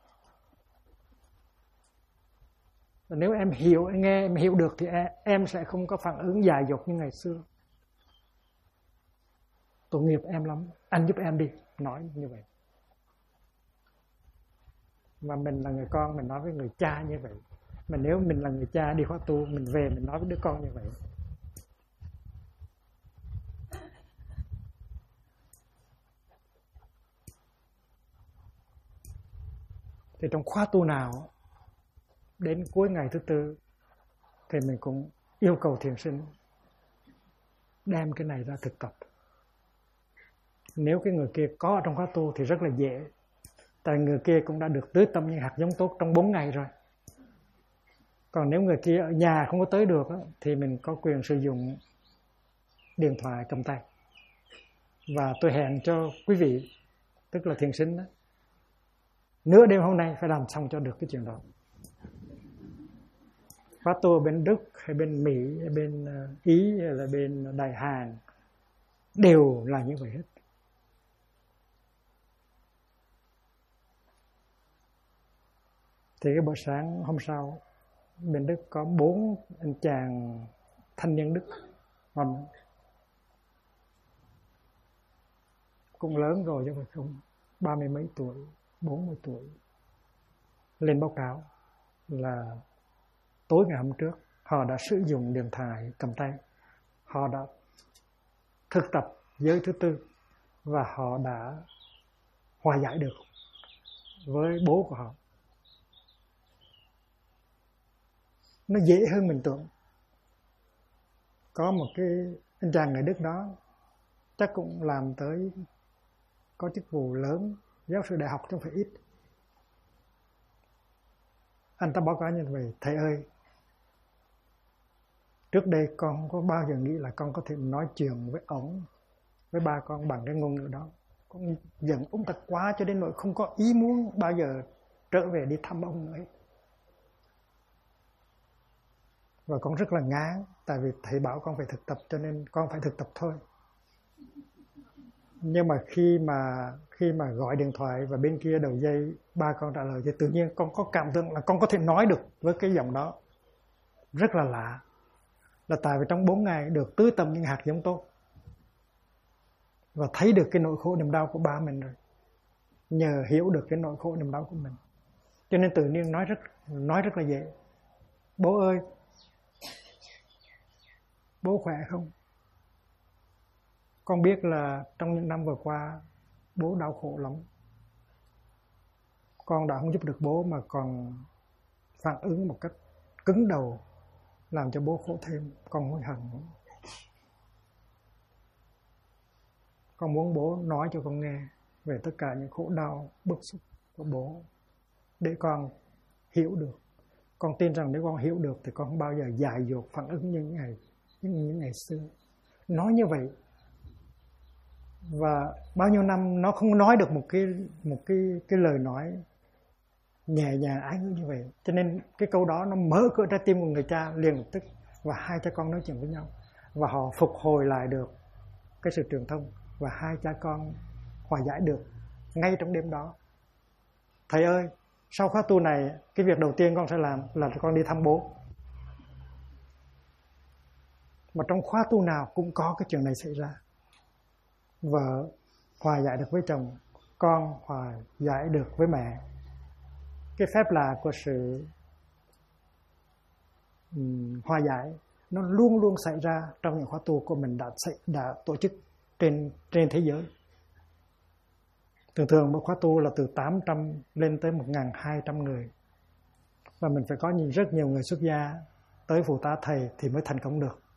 Và nếu em hiểu, em nghe, em hiểu được thì em sẽ không có phản ứng dại dột như ngày xưa. Tội nghiệp em lắm. Anh giúp em đi. Nói như vậy. Mà mình là người con, mình nói với người cha như vậy. Mà nếu mình là người cha đi khóa tu, mình về mình nói với đứa con như vậy. Thì trong khóa tu nào đến cuối ngày thứ tư thì mình cũng yêu cầu thiền sinh đem cái này ra thực tập. Nếu cái người kia có ở trong khóa tu thì rất là dễ. Tại người kia cũng đã được tưới tâm những hạt giống tốt trong 4 ngày rồi. Còn nếu người kia ở nhà không có tới được thì mình có quyền sử dụng điện thoại cầm tay. Và tôi hẹn cho quý vị, tức là thiền sinh đó, nửa đêm hôm nay phải làm xong cho được cái chuyện đó. Khóa tu ở bên Đức hay bên Mỹ hay bên Ý hay là bên Đại Hàn đều là như vậy hết. Thì cái buổi sáng hôm sau bên Đức có 4 anh chàng thanh niên Đức mà cũng lớn rồi chứ phải không, 30 mấy tuổi, 40 tuổi, lên báo cáo là tối ngày hôm trước họ đã sử dụng điện thoại cầm tay, họ đã thực tập giới thứ tư và họ đã hòa giải được với bố của họ. Nó dễ hơn mình tưởng. Có một cái anh chàng người Đức đó chắc cũng làm tới có chức vụ lớn, giáo sư đại học chứ không phải ít. Anh ta báo cáo như vậy: thầy ơi, trước đây con không có bao giờ nghĩ là con có thể nói chuyện với ổng, với ba con bằng cái ngôn ngữ đó. Con giận ông ta quá cho đến nỗi không có ý muốn bao giờ trở về đi thăm ông nữa. Và con rất là ngán, tại vì thầy bảo con phải thực tập cho nên con phải thực tập thôi. Nhưng mà khi mà gọi điện thoại và bên kia đầu dây ba con trả lời thì tự nhiên con có cảm tưởng là con có thể nói được với cái giọng đó. Rất là lạ. Là tại vì trong 4 ngày được tưới tầm những hạt giống tốt và thấy được cái nỗi khổ niềm đau của ba mình rồi. Nhờ hiểu được cái nỗi khổ niềm đau của mình, cho nên tự nhiên nói rất là dễ. Bố ơi, bố khỏe không? Con biết là trong những năm vừa qua bố đau khổ lắm. Con đã không giúp được bố mà còn phản ứng một cách cứng đầu, làm cho bố khổ thêm. Con hối hận. Con muốn bố nói cho con nghe về tất cả những khổ đau, bức xúc của bố để con hiểu được. Con tin rằng nếu con hiểu được thì con không bao giờ dại dột phản ứng như những ngày xưa. Nói như vậy và bao nhiêu năm nó không nói được một cái lời nói nhẹ nhàng ái ngữ như vậy. Cho nên cái câu đó nó mở cửa trái tim của người cha liền lập tức, và hai cha con nói chuyện với nhau và họ phục hồi lại được cái sự truyền thông và hai cha con hòa giải được ngay trong đêm đó. Thầy ơi, sau khóa tu này cái việc đầu tiên con sẽ làm là con đi thăm bố. Mà trong khóa tu nào cũng có cái chuyện này xảy ra. Vợ hòa giải được với chồng, con hòa giải được với mẹ. Cái phép lạ của sự hòa giải nó luôn luôn xảy ra trong những khóa tu của mình đã tổ chức trên thế giới. Thường một khóa tu là từ 800 lên tới 1.200 người. Và mình phải có rất nhiều người xuất gia tới phụ tá thầy thì mới thành công được.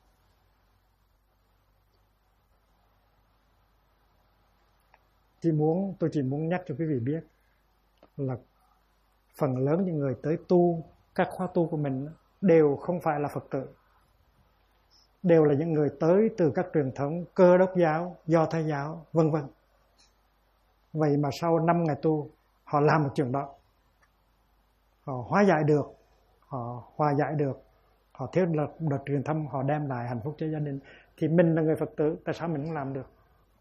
Tôi chỉ muốn nhắc cho quý vị biết là phần lớn những người tới tu, các khóa tu của mình đều không phải là Phật tử. Đều là những người tới từ các truyền thống Cơ Đốc giáo, Do Thái giáo, vân vân. Vậy mà sau 5 ngày tu, họ làm một chuyện đó. Họ hóa giải được, họ hòa giải được, họ thiếu đợt truyền thăm, họ đem lại hạnh phúc cho gia đình. Thì mình là người Phật tử, tại sao mình không làm được?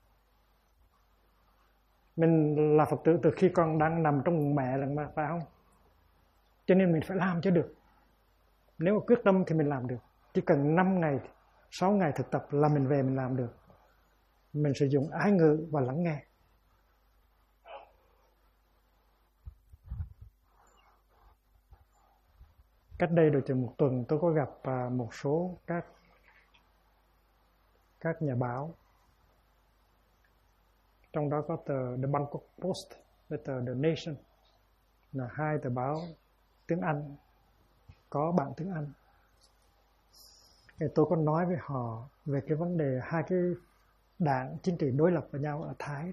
Mình là Phật tử từ khi con đang nằm trong bụng mẹ lần mà, phải không? Cho nên mình phải làm cho được. Nếu mà quyết tâm thì mình làm được. Chỉ cần 5 ngày, 6 ngày thực tập là mình về mình làm được. Mình sử dụng ái ngữ và lắng nghe. Cách đây được chừng 1 tuần tôi có gặp một số các nhà báo. Trong đó có tờ The Bangkok Post và tờ The Nation, là 2 tờ báo tiếng Anh, có bản tiếng Anh. Thì tôi có nói với họ về cái vấn đề 2 cái đảng chính trị đối lập với nhau ở Thái.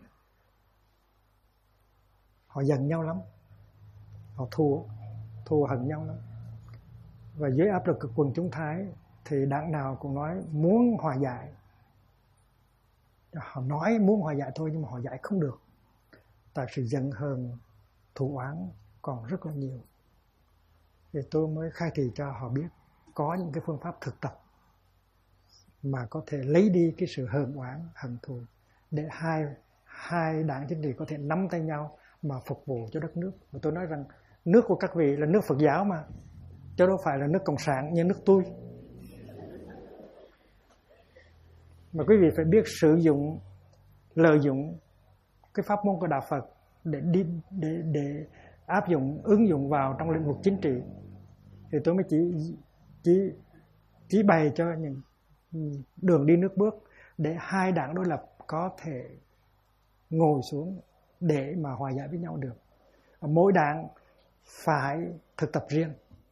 Họ giận nhau lắm, họ thù hận nhau lắm. Và dưới áp lực của quần chúng Thái thì đảng nào cũng nói muốn hòa giải. Họ nói muốn hòa giải thôi nhưng mà hòa giải không được. Tại sự giận hờn, thù oán còn rất là nhiều. Thì tôi mới khai thị cho họ biết có những cái phương pháp thực tập mà có thể lấy đi cái sự hờn oán, hận thù, để hai đảng chính trị có thể nắm tay nhau mà phục vụ cho đất nước. Và tôi nói rằng nước của các vị là nước Phật giáo mà, chứ đâu phải là nước cộng sản như nước tôi. Mà quý vị phải biết sử dụng, lợi dụng cái pháp môn của đạo Phật để áp dụng, ứng dụng vào trong lĩnh vực chính trị. Thì tôi mới chỉ bày cho những đường đi nước bước để 2 đảng đối lập có thể ngồi xuống để mà hòa giải với nhau được. Mỗi đảng phải thực tập riêng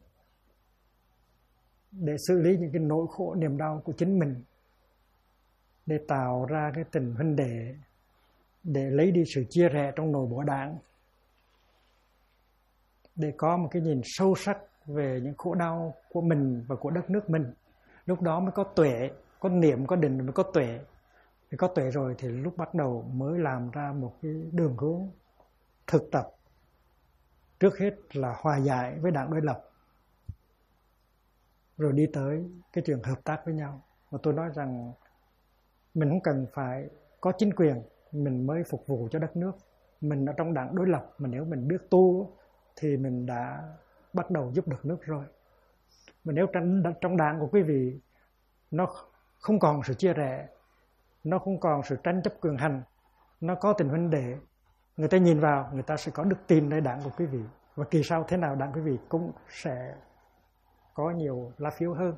để xử lý những cái nỗi khổ niềm đau của chính mình, để tạo ra cái tình huynh đệ, để lấy đi sự chia rẽ trong nội bộ đảng, để có một cái nhìn sâu sắc về những khổ đau của mình và của đất nước mình. Lúc đó mới có tuệ, có niệm, có định, mới có tuệ. Thì có tuệ rồi thì lúc bắt đầu mới làm ra một cái đường hướng thực tập. Trước hết là hòa giải với đảng đối lập, rồi đi tới cái chuyện hợp tác với nhau. Và tôi nói rằng mình không cần phải có chính quyền mình mới phục vụ cho đất nước. Mình ở trong đảng đối lập, mà nếu mình biết tu thì mình đã bắt đầu giúp được nước rồi. Mà nếu trong đảng của quý vị nó không còn sự chia rẽ, nó không còn sự tranh chấp quyền hành, nó có tình huynh đệ, người ta nhìn vào, người ta sẽ có đức tin nơi đảng của quý vị. Và kỳ sau thế nào đảng quý vị cũng sẽ có nhiều lá phiếu hơn.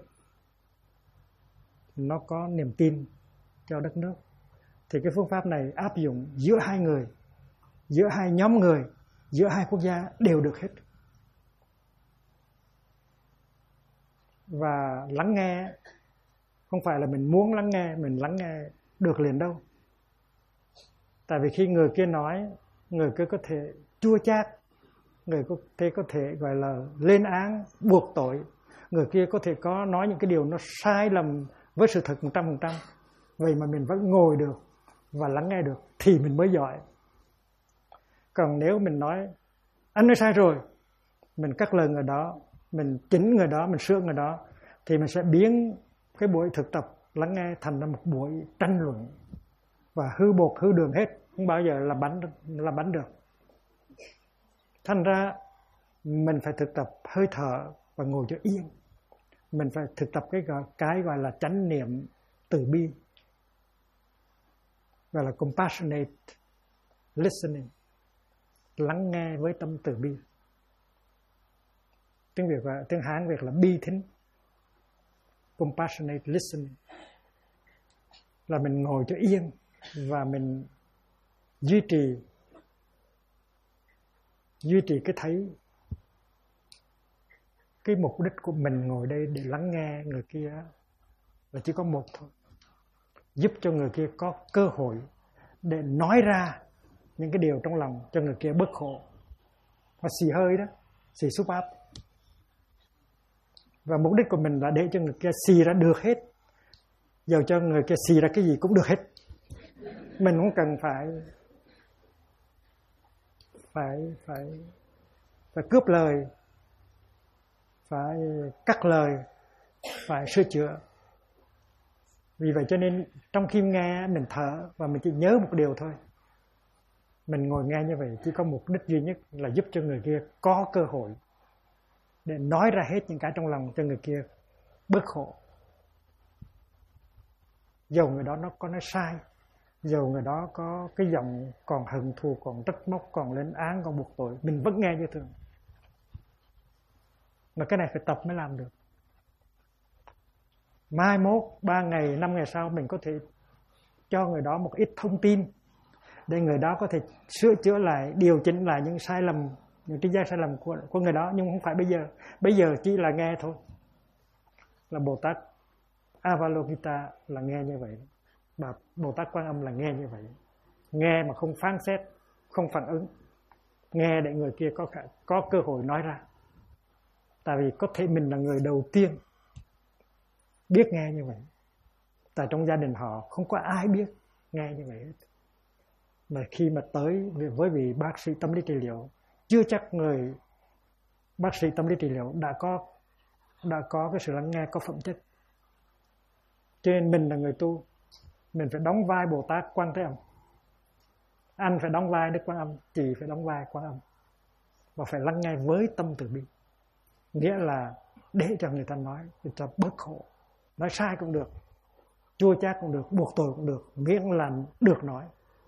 Nó có niềm tin cho đất nước. Thì cái phương pháp này áp dụng giữa 2 người, giữa 2 nhóm người, giữa 2 quốc gia đều được hết. Và lắng nghe không phải là mình muốn lắng nghe, mình lắng nghe được liền đâu. Tại vì khi người kia nói, người kia có thể chua chát, người có thể gọi là lên án, buộc tội, người kia có thể có nói những cái điều nó sai lầm với sự thật 100%. Vậy mà mình vẫn ngồi được và lắng nghe được thì mình mới giỏi. Còn nếu mình nói anh nói sai rồi, mình cắt lời người đó, mình chỉnh người đó, mình sửa người đó, thì mình sẽ biến cái buổi thực tập lắng nghe thành ra một buổi tranh luận và hư bột hư đường hết, không bao giờ là bánh được. Thành ra mình phải thực tập hơi thở và ngồi cho yên. Mình phải thực tập cái gọi là chánh niệm từ bi, gọi là compassionate listening, lắng nghe với tâm từ bi. Tiếng Hán Việt là bi thính. Compassionate listening là mình ngồi cho yên và mình duy trì cái thấy cái mục đích của mình ngồi đây để lắng nghe người kia là chỉ có một thôi, giúp cho người kia có cơ hội để nói ra những cái điều trong lòng cho người kia bớt khổ. Và xì hơi đó, xì xúc áp. Và mục đích của mình là để cho người kia xì ra được hết. Giờ cho người kia xì ra cái gì cũng được hết. Mình không cần phải cướp lời, phải cắt lời, phải sửa chữa. Vì vậy cho nên trong khi nghe mình thở và mình chỉ nhớ một điều thôi. Mình ngồi nghe như vậy chỉ có mục đích duy nhất là giúp cho người kia có cơ hội để nói ra hết những cái trong lòng cho người kia bớt khổ. Dầu người đó nó có nói sai, dầu người đó có cái giọng còn hận thù, còn trách móc, còn lên án, còn buộc tội, mình vẫn nghe như thường. Mà cái này phải tập mới làm được. Mai mốt 3 ngày 5 ngày sau mình có thể cho người đó một ít thông tin để người đó có thể sửa chữa lại, điều chỉnh lại những sai lầm, những tri giác sai lầm của người đó. Nhưng không phải bây giờ. Bây giờ chỉ là nghe thôi. Là Bồ Tát Avalokita là nghe như vậy, và Bồ Tát Quan Âm là nghe như vậy. Nghe mà không phán xét, không phản ứng. Nghe để người kia có cơ hội nói ra. Tại vì có thể mình là người đầu tiên biết nghe như vậy. Tại trong gia đình họ không có ai biết nghe như vậy hết. Mà khi mà tới với vị bác sĩ tâm lý trị liệu, chưa chắc người bác sĩ tâm lý trị liệu đã có cái sự lắng nghe có phẩm chất. Cho nên mình là người tu, mình phải đóng vai Bồ Tát Quan Thế Âm. Anh phải đóng vai Đức Quan Âm, chị phải đóng vai Quan Âm. Và phải lắng nghe với tâm từ bi. Nghĩa là để cho người ta nói, người ta bớt khổ. Nói sai cũng được, chua chát cũng được, buộc tội cũng được, miễn là được nói.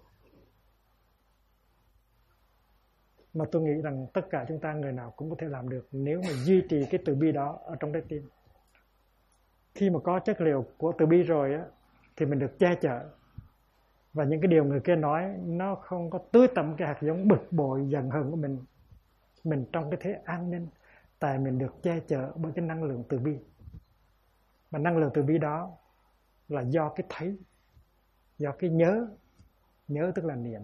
Mà tôi nghĩ rằng tất cả chúng ta người nào cũng có thể làm được nếu mà duy trì cái từ bi đó ở trong trái tim. Khi mà có chất liệu của từ bi rồi á, thì mình được che chở. Và những cái điều người kia nói nó không có tưới tẩm cái hạt giống bực bội, giận hờn của mình. Mình trong cái thế an ninh, tại mình được che chở bởi cái năng lượng từ bi. Mà năng lượng từ bi đó là do cái thấy, do cái nhớ. Nhớ tức là niệm.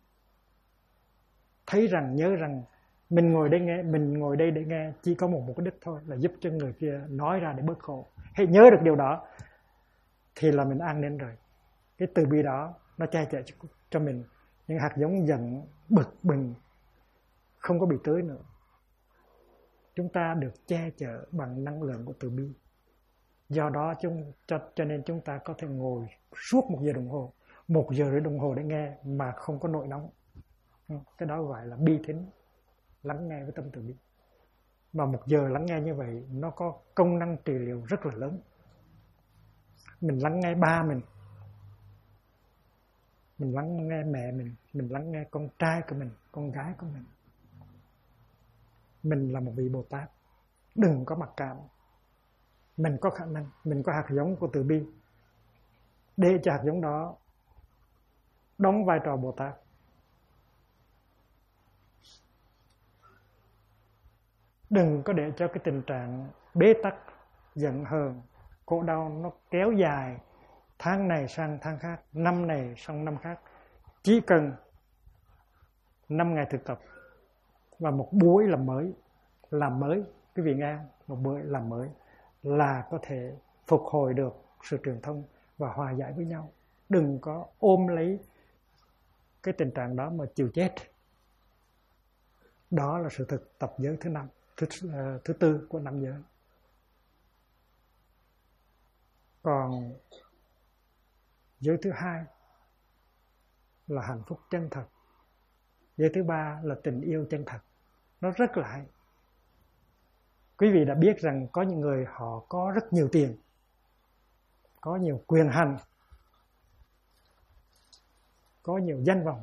Thấy rằng, nhớ rằng mình ngồi đây nghe, mình ngồi đây để nghe chỉ có một mục đích thôi, là giúp cho người kia nói ra để bớt khổ. Hãy nhớ được điều đó thì là mình an ninh rồi. Cái từ bi đó nó che chở cho mình. Những hạt giống giận, bực bừng không có bị tưới nữa. Chúng ta được che chở bằng năng lượng của từ bi. Do đó cho nên chúng ta có thể ngồi suốt 1 giờ đồng hồ, 1 giờ rưỡi đồng hồ để nghe mà không có nổi nóng. Cái đó gọi là bi thính, lắng nghe với tâm từ bi. Mà 1 giờ lắng nghe như vậy nó có công năng trị liệu rất là lớn. Mình lắng nghe ba mình lắng nghe mẹ mình lắng nghe con trai của mình, con gái của mình. Mình là một vị Bồ Tát, đừng có mặc cảm. Mình có khả năng, mình có hạt giống của từ bi, để cho hạt giống đó đóng vai trò Bồ Tát. Đừng có để cho cái tình trạng bế tắc, giận hờn, khổ đau nó kéo dài tháng này sang tháng khác, năm này sang năm khác. Chỉ cần 5 ngày thực tập và 1 buổi làm mới, quý vị nghe, 1 buổi làm mới là có thể phục hồi được sự truyền thông và hòa giải với nhau. Đừng có ôm lấy cái tình trạng đó mà chịu chết. Đó là sự thực tập giới thứ tư của 5 giới. Còn giới thứ 2 là hạnh phúc chân thật. Giới thứ 3 là tình yêu chân thật. Nó rất là hay. Quý vị đã biết rằng có những người họ có rất nhiều tiền, có nhiều quyền hành, có nhiều danh vọng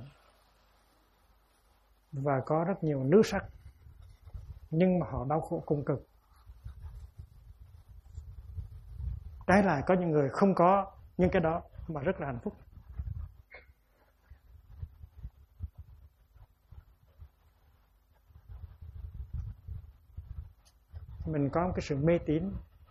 và có rất nhiều nữ sắc, nhưng mà họ đau khổ cùng cực. Trái lại có những người không có những cái đó mà rất là hạnh phúc. Mình có một cái sự mê tín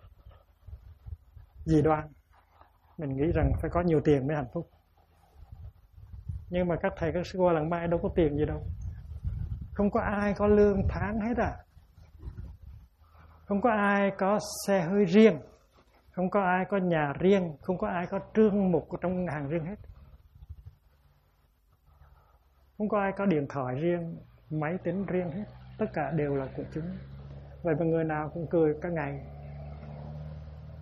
dị đoan. Mình nghĩ rằng phải có nhiều tiền mới hạnh phúc. Nhưng mà các thầy các sư cô làng Mai đâu có tiền gì đâu. Không có ai có lương tháng hết à. Không có ai có xe hơi riêng, không có ai có nhà riêng, không có ai có trương mục trong ngân hàng riêng hết. Không có ai có điện thoại riêng, máy tính riêng hết. Tất cả đều là của chúng. Vậy mà người nào cũng cười cả ngày.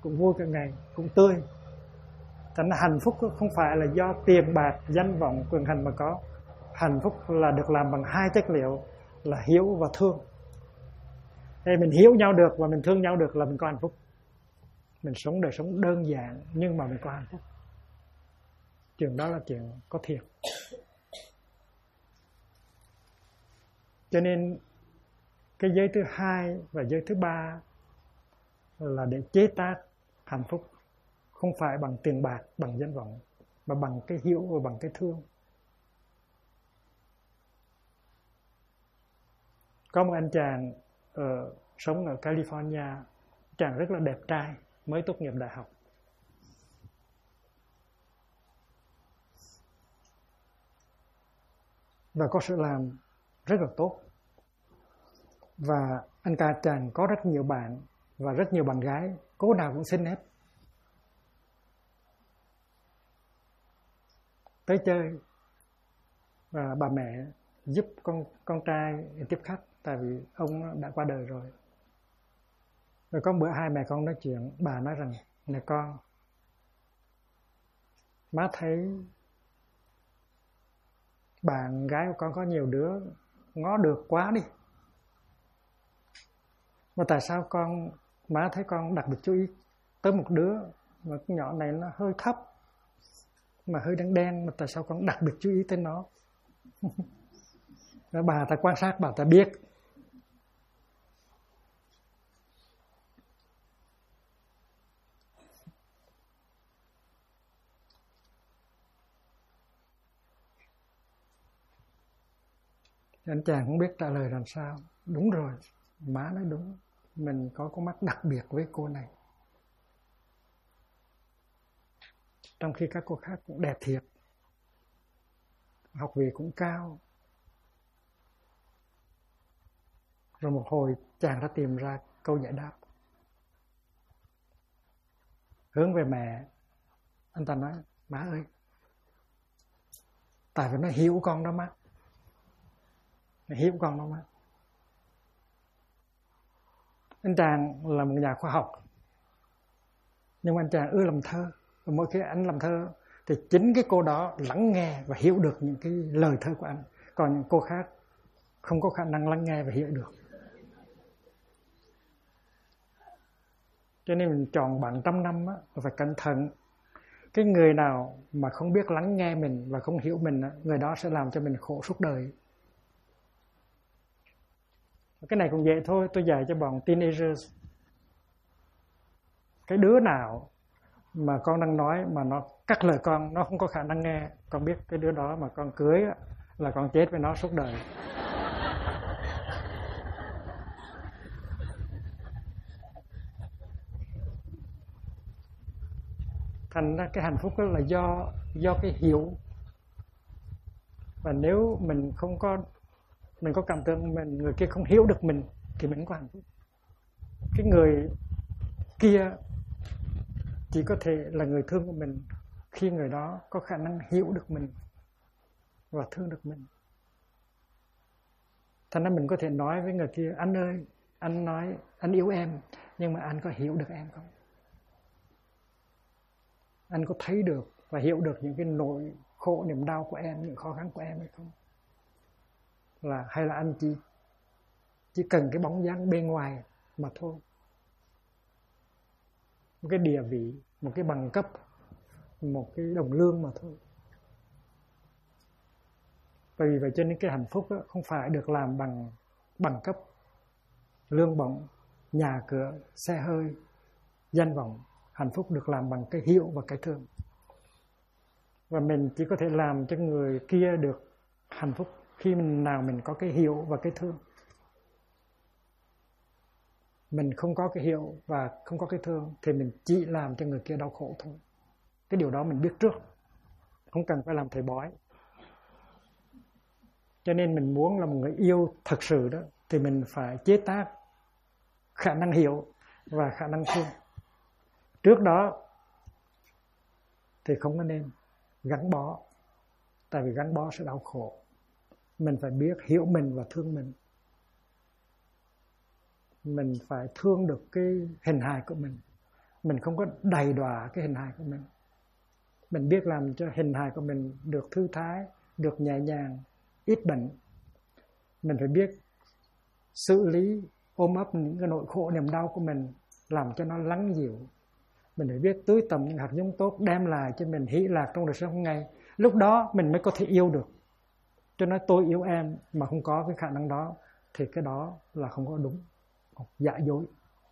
cũng vui cả ngày, cũng tươi. Thành ra hạnh phúc không phải là do tiền bạc, danh vọng, quyền hành mà có. Hạnh phúc là được làm bằng hai chất liệu là hiểu và thương. Thế mình hiểu nhau được và mình thương nhau được là mình có hạnh phúc. Mình sống đời sống đơn giản nhưng mà mình có hạnh phúc. Chuyện đó là chuyện có thiệt. Cho nên cái giới thứ hai và giới thứ ba là để chế tác hạnh phúc, không phải bằng tiền bạc, bằng danh vọng, mà bằng cái hiểu và bằng cái thương. Có một anh chàng sống ở California, chàng rất là đẹp trai, mới tốt nghiệp đại học. Và có sự làm rất là tốt. Và anh chàng có rất nhiều bạn và rất nhiều bạn gái, cô nào cũng xinh hết. Tới chơi và bà mẹ giúp con trai tiếp khách, tại vì ông đã qua đời rồi. Rồi có bữa hai mẹ con nói chuyện, bà nói rằng: "Này con, má thấy bạn gái của con có nhiều đứa ngó được quá đi. Mà tại sao má thấy con đặc biệt chú ý tới một đứa mà con nhỏ này nó hơi thấp mà hơi đen đen, mà tại sao con đặc biệt chú ý tới nó?" Bà ta quan sát, bà ta biết. Anh chàng không biết trả lời làm sao. Đúng rồi, má nói đúng, mình có con mắt đặc biệt với cô này, trong khi các cô khác cũng đẹp thiệt, học vị cũng cao. Rồi một hồi chàng đã tìm ra câu giải đáp. Hướng về mẹ, anh ta nói: "Má ơi, tại vì nó hiểu con đó má, nó hiểu con đó má." Anh chàng là một nhà khoa học, nhưng anh chàng ưa làm thơ. Và mỗi khi anh làm thơ thì chính cái cô đó lắng nghe và hiểu được những cái lời thơ của anh. Còn những cô khác không có khả năng lắng nghe và hiểu được. Cho nên mình chọn bạn trăm năm á, phải cẩn thận. Cái người nào mà không biết lắng nghe mình và không hiểu mình á, người đó sẽ làm cho mình khổ suốt đời. Cái này cũng vậy thôi, tôi dạy cho bọn teenagers. Cái đứa nào mà con đang nói mà nó cắt lời con, nó không có khả năng nghe, con biết cái đứa đó mà con cưới á, là con chết với nó suốt đời. Thành ra cái hạnh phúc đó là do cái hiểu. Và nếu mình có cảm tưởng người kia không hiểu được mình thì mình không có hạnh phúc. Cái người kia chỉ có thể là người thương của mình khi người đó có khả năng hiểu được mình và thương được mình. Thành ra mình có thể nói với người kia: "Anh ơi, anh nói anh yêu em, nhưng mà anh có hiểu được em không? Anh có thấy được và hiểu được những cái nỗi khổ niềm đau của em, những khó khăn của em hay không? Hay là anh chỉ cần cái bóng dáng bên ngoài mà thôi, một cái địa vị, một cái bằng cấp, một cái đồng lương mà thôi." Vì vậy cho nên cái hạnh phúc đó không phải được làm bằng bằng cấp, lương bổng, nhà cửa, xe hơi, danh vọng. Hạnh phúc được làm bằng cái hiểu và cái thương. Và mình chỉ có thể làm cho người kia được hạnh phúc khi nào mình có cái hiểu và cái thương. Mình không có cái hiểu và không có cái thương thì mình chỉ làm cho người kia đau khổ thôi. Cái điều đó mình biết trước, không cần phải làm thầy bói. Cho nên mình muốn là một người yêu thật sự đó thì mình phải chế tác khả năng hiểu và khả năng thương. Trước đó thì không có nên gắn bó, tại vì gắn bó sẽ đau khổ. Mình phải biết hiểu mình và thương mình. Mình phải thương được cái hình hài của mình Mình không có đầy đọa cái hình hài của mình. Mình biết làm cho hình hài của mình được thư thái, được nhẹ nhàng, ít bệnh. Mình phải biết xử lý, ôm ấp những cái nỗi khổ niềm đau của mình, làm cho nó lắng dịu. Mình phải biết tưới tầm những hạt giống tốt, đem lại cho mình hỷ lạc trong đời sống hôm nay. Lúc đó mình mới có thể yêu được. Cho nói tôi yêu em mà không có cái khả năng đó, thì cái đó là không có đúng, giả dối.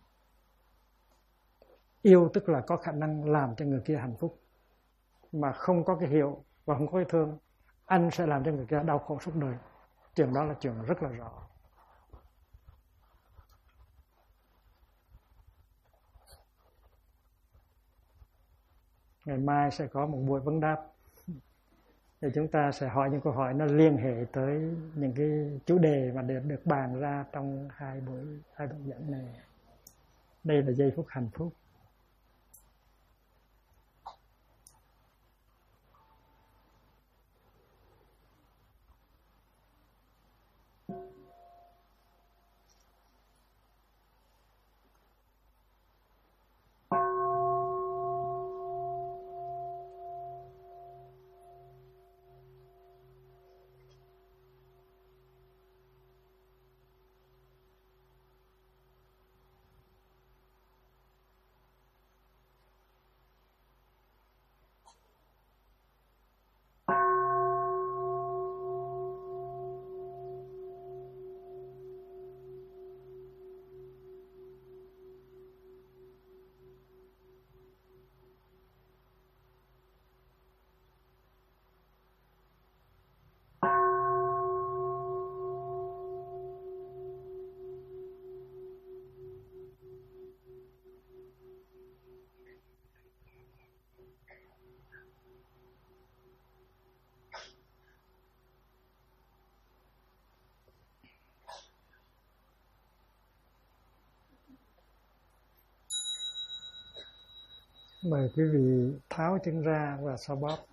Yêu tức là có khả năng làm cho người kia hạnh phúc, mà không có cái hiểu và không có cái thương, anh sẽ làm cho người kia đau khổ suốt đời. Chuyện đó là chuyện rất là rõ. Ngày mai sẽ có một buổi vấn đáp, thì chúng ta sẽ hỏi những câu hỏi nó liên hệ tới những cái chủ đề mà được bàn ra trong hai buổi giảng này. Đây là giây phút hạnh phúc. Mời quý vị tháo chân ra và xoa bóp.